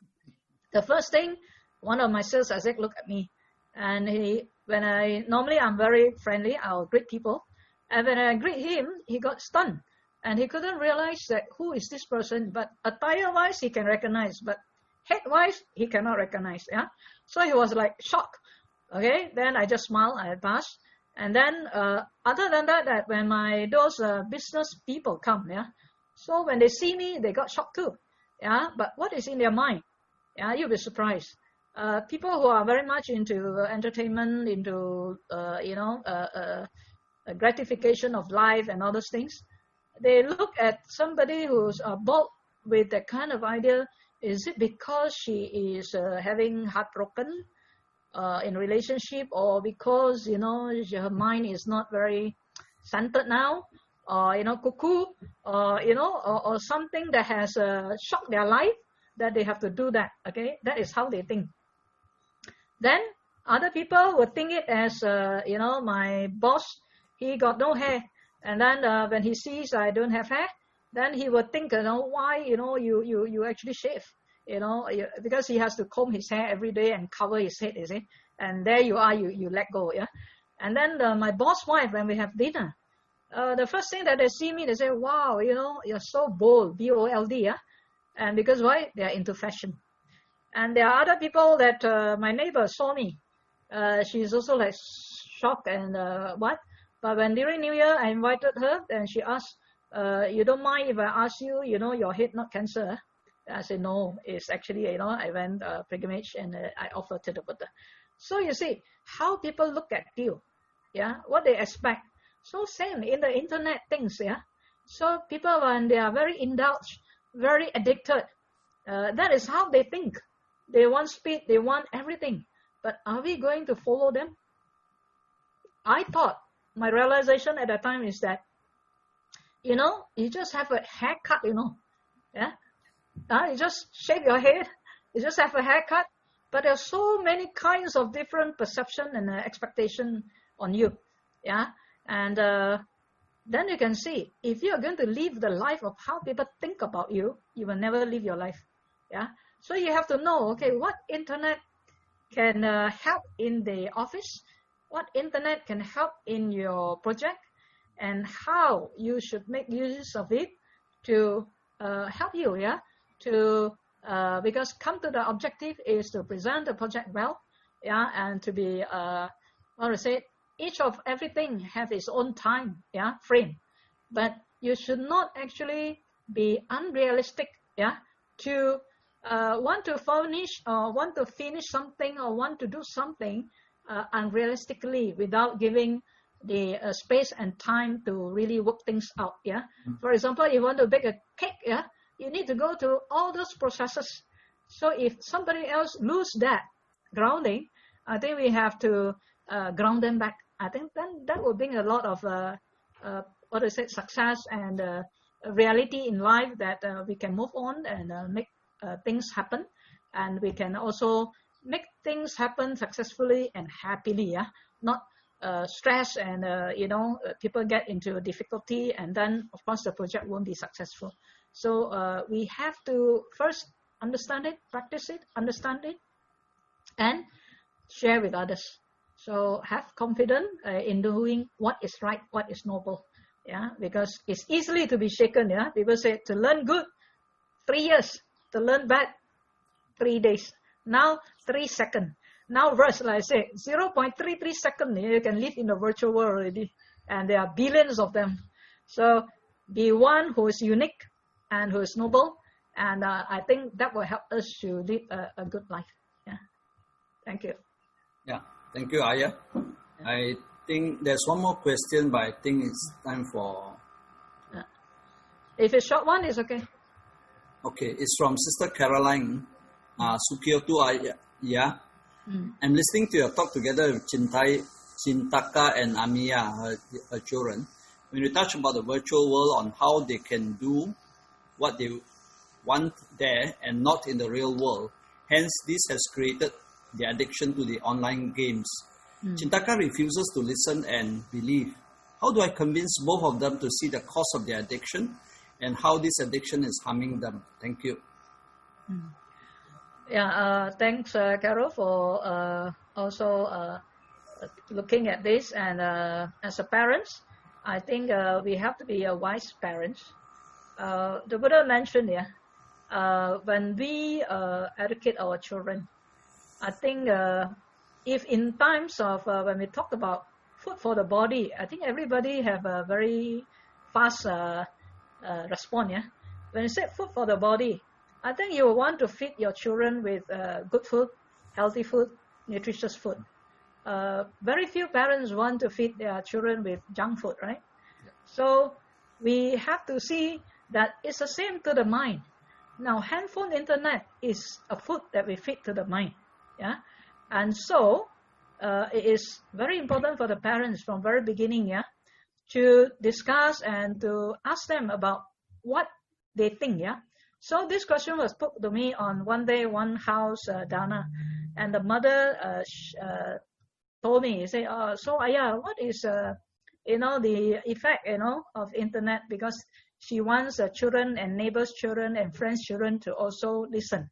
Speaker 2: The first thing, one of my sales exec looked at me. And he, when I, normally I'm very friendly, I'll greet people. And when I greet him, he got stunned. And he couldn't realize that who is this person. But attire-wise, he can recognize. But head-wise, he cannot recognize, yeah. So he was like shocked, okay. Then I just smiled, I passed. And then uh, other than that, that when my those uh, business people come, yeah. So when they see me, they got shocked too, yeah. But what is in their mind? Yeah, you'll be surprised. Uh, people who are very much into uh, entertainment, into uh, you know, uh, uh, uh, gratification of life and all those things, they look at somebody who's uh, bald with that kind of idea. Is it because she is uh, having heartbroken uh, in relationship, or because, you know, her mind is not very centered now, or, you know, cuckoo, or, you know, or, or something that has uh, shocked their life that they have to do that, okay? That is how they think. Then other people would think it as, uh, you know, my boss, he got no hair. And then uh, when he sees I don't have hair, then he would think, you know, why, you know, you, you, you actually shave, you know, you, because he has to comb his hair every day and cover his head, you see. And there you are, you, you let go, yeah. And then the, my boss wife, when we have dinner, uh, the first thing that they see me, they say, wow, you know, you're so bold, B O L D, yeah. And because why? They are into fashion. And there are other people that uh, my neighbor saw me. Uh, she's also like shocked and uh, what? But when during New Year, I invited her and she asked, Uh, you don't mind if I ask you, you know, your head not cancer? I said, no, it's actually, you know, I went uh, pilgrimage and uh, I offered to the Buddha. So you see, how people look at you, yeah, what they expect. So same in the internet things, yeah. So people, when they are very indulged, very addicted, uh, that is how they think. They want speed, they want everything. But are we going to follow them? I thought, my realization at that time is that, you know, you just have a haircut, you know, yeah. Uh, you just shave your head, you just have a haircut, but there are so many kinds of different perception and uh, expectation on you, yeah. And uh, then you can see, if you are going to live the life of how people think about you, you will never live your life, yeah. So you have to know, okay, what internet can uh, help in the office, what internet can help in your project, and how you should make use of it to uh, help you, yeah, to, uh, because come to the objective is to present the project well, yeah, and to be, uh, I want to say, each of everything have its own time, yeah, frame, but you should not actually be unrealistic, yeah, to uh, want to furnish or want to finish something or want to do something uh, unrealistically without giving the uh, space and time to really work things out, yeah. Mm-hmm. For example, you want to bake a cake, yeah, you need to go through all those processes. So if somebody else lose that grounding, I think we have to uh, ground them back. I think then that will bring a lot of uh, uh, what is it, success and uh, reality in life, that uh, we can move on and uh, make uh, things happen, and we can also make things happen successfully and happily, yeah, not uh, stress and uh, you know people get into difficulty, and then of course the project won't be successful. So uh, we have to first understand it, practice it, understand it, and share with others. So have confidence uh, in doing what is right, what is noble, yeah, because it's easily to be shaken, yeah. People say to learn good, three years, to learn bad, three days. Now three seconds. Now verse, like I say, zero point three three seconds, you can live in the virtual world already, and there are billions of them. So be one who is unique and who is noble, and uh, I think that will help us to live a, a good life. Yeah. Thank you.
Speaker 1: Yeah. Thank you, Ayah. Yeah. I think there's one more question, but I think it's time for...
Speaker 2: Yeah. If it's short one, it's okay.
Speaker 1: Okay. It's from Sister Caroline uh, Sukiotu Ayah. Yeah. Mm. I'm listening to your talk together with Chintai, Chintaka and Amiya, her, her children. When you touch about the virtual world on how they can do what they want there and not in the real world. Hence, this has created the addiction to the online games. Mm. Chintaka refuses to listen and believe. How do I convince both of them to see the cause of their addiction and how this addiction is harming them? Thank you.
Speaker 2: Mm. Yeah, uh, thanks, uh, Carol, for uh, also uh, looking at this. And uh, as a parents, I think uh, we have to be a wise parents. Uh, the Buddha mentioned here, yeah, uh, when we uh, educate our children, I think uh, if in times of uh, when we talk about food for the body, I think everybody have a very fast uh, uh, response. Yeah, when you say food for the body, I think you want to feed your children with uh, good food, healthy food, nutritious food. Uh, very few parents want to feed their children with junk food, right? Yeah. So we have to see that it's the same to the mind. Now, handphone, internet is a food that we feed to the mind. Yeah, and so uh, it is very important for the parents from very beginning, yeah, to discuss and to ask them about what they think, yeah. So this question was put to me on one day, one house, uh, Dana, and the mother uh, sh- uh, told me, say, oh, so Ayah, what is, uh, you know, the effect, you know, of internet? Because she wants uh, children and neighbors' children and friends' children to also listen.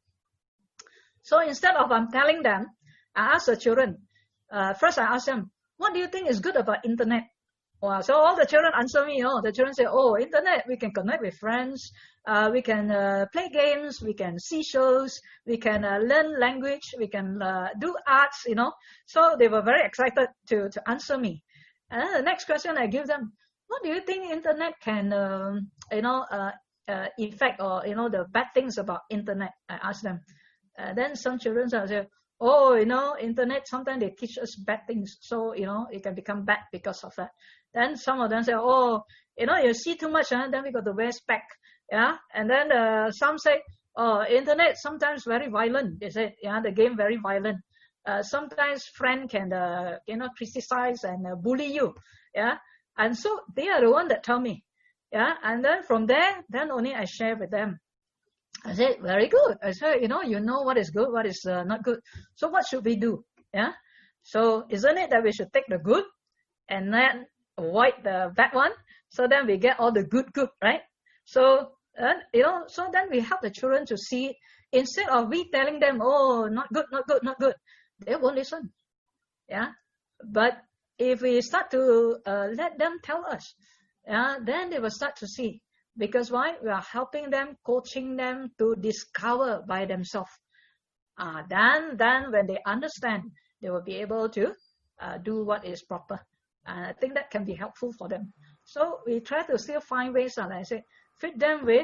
Speaker 2: So instead of I'm um, telling them, I ask the children, uh, first I ask them, what do you think is good about internet? Wow. So all the children answer me, oh, the children say, oh, internet, we can connect with friends, uh, we can uh, play games, we can see shows, we can uh, learn language, we can uh, do arts, you know. So they were very excited to, to answer me. And then the next question I give them, what do you think internet can, um, you know, uh, uh, affect or, you know, the bad things about internet? I ask them. Uh, then some children say, oh, you know, internet, sometimes they teach us bad things. So, you know, it can become bad because of that. Then some of them say, oh, you know, you see too much, huh? Then we got to wear spec. Yeah. And then uh, some say, oh, internet sometimes very violent. They say, yeah, the game very violent. Uh, sometimes friend can, uh, you know, criticize and uh, bully you. Yeah. And so they are the one that tell me. Yeah. And then from there, then only I share with them. I said, very good. I said, you know, you know what is good, what is uh, not good. So what should we do? Yeah. So isn't it that we should take the good and then avoid the bad one? So then we get all the good, good, right? So, uh, you know, so then we help the children to see it. Instead of we telling them, oh, not good, not good, not good, they won't listen. Yeah. But if we start to uh, let them tell us, yeah, then they will start to see. Because why? We are helping them, coaching them to discover by themselves. Uh, then, then when they understand, they will be able to uh, do what is proper. And I think that can be helpful for them. So we try to still find ways, uh, like I say, feed them with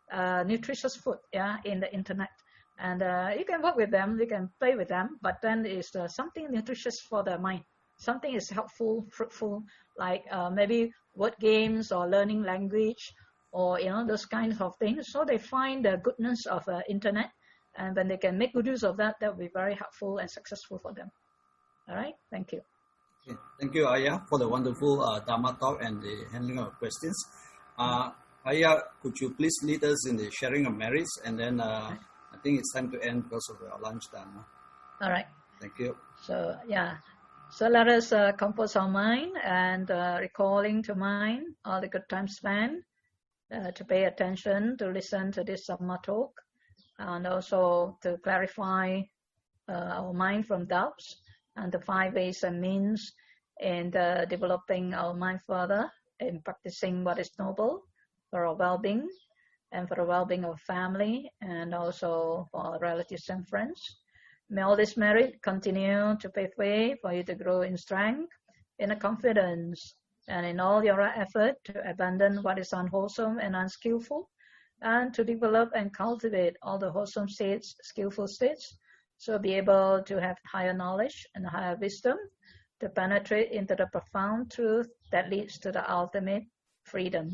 Speaker 2: uh, nutritious food, yeah, in the internet. And uh, you can work with them, you can play with them, but then it's uh, something nutritious for the mind. Something is helpful, fruitful, like uh, maybe word games or learning language, or you know those kinds of things. So they find the goodness of uh, internet, and when they can make good use of that, that will be very helpful and successful for them. All right, thank you.
Speaker 1: Okay. Thank you, Ayah, for the wonderful uh, Dharma talk and the handling of questions. Uh, Ayah, could you please lead us in the sharing of merits, and then uh, I think it's time to end because of our lunch time.
Speaker 2: All right.
Speaker 1: Thank you.
Speaker 2: So yeah. So let us uh, compose our mind and uh, recalling to mind all the good time spent, uh, to pay attention, to listen to this Dhamma talk, and also to clarify uh, our mind from doubts, and the five ways and means in uh, developing our mind further, in practicing what is noble for our well-being, and for the well-being of family, and also for our relatives and friends. May all this merit continue to pave way for you to grow in strength, in confidence, and in all your effort to abandon what is unwholesome and unskillful, and to develop and cultivate all the wholesome states, skillful states, so be able to have higher knowledge and higher wisdom to penetrate into the profound truth that leads to the ultimate freedom.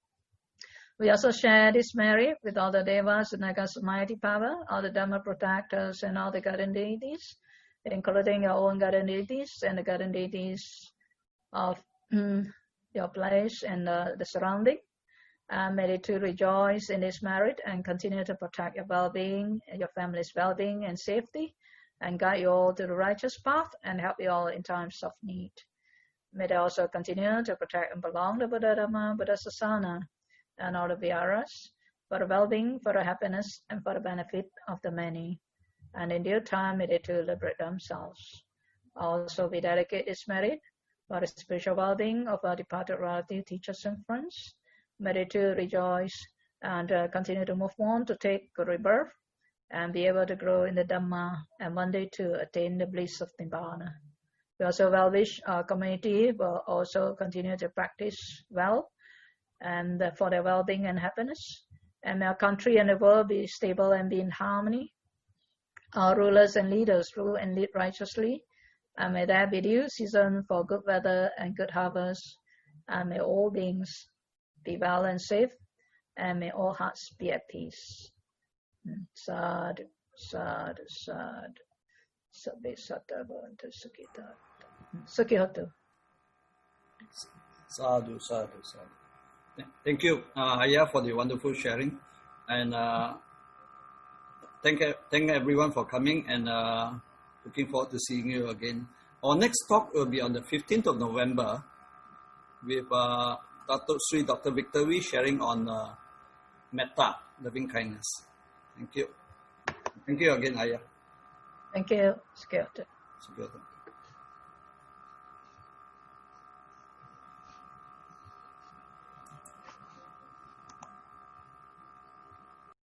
Speaker 2: We also share this merit with all the Devas and Nagas of mighty power, all the Dhamma protectors and all the guardian deities, including our own guardian deities and the guardian deities of mm, your place and uh, the surrounding. Uh, may they too rejoice in this merit and continue to protect your well-being, your family's well-being and safety, and guide you all to the righteous path and help you all in times of need. May they also continue to protect and belong to Buddha Dhamma, Buddha Sasana, and all the Viharas, for the well-being, for the happiness, and for the benefit of the many. And in due time, may they too liberate themselves. Also, we dedicate this merit for the spiritual well-being of our departed relatives, teachers, and friends. May they too rejoice and uh, continue to move on to take good rebirth and be able to grow in the Dhamma and one day to attain the bliss of Nibbana. We also well wish our community will also continue to practice well and uh, for their well-being and happiness. And may our country and the world be stable and be in harmony. Our rulers and leaders rule and lead righteously. And may there be due season for good weather and good harvest. And may all beings be well and safe. And may all hearts be at peace. Sadhu, sadhu, sadhu. Sabbe satta bhavantu sukhita. Sukhihotu.
Speaker 1: Sadhu, sadhu, sadhu. Thank you, uh, Ayah, for the wonderful sharing, and uh, thank thank everyone for coming, and uh, looking forward to seeing you again. Our next talk will be on the fifteenth of November with uh, Doctor Sri Doctor Victor Wee sharing on uh, metta, loving kindness. Thank you. Thank you again, Ayah.
Speaker 2: Thank you. Sukhihotu.
Speaker 1: Sukhihotu.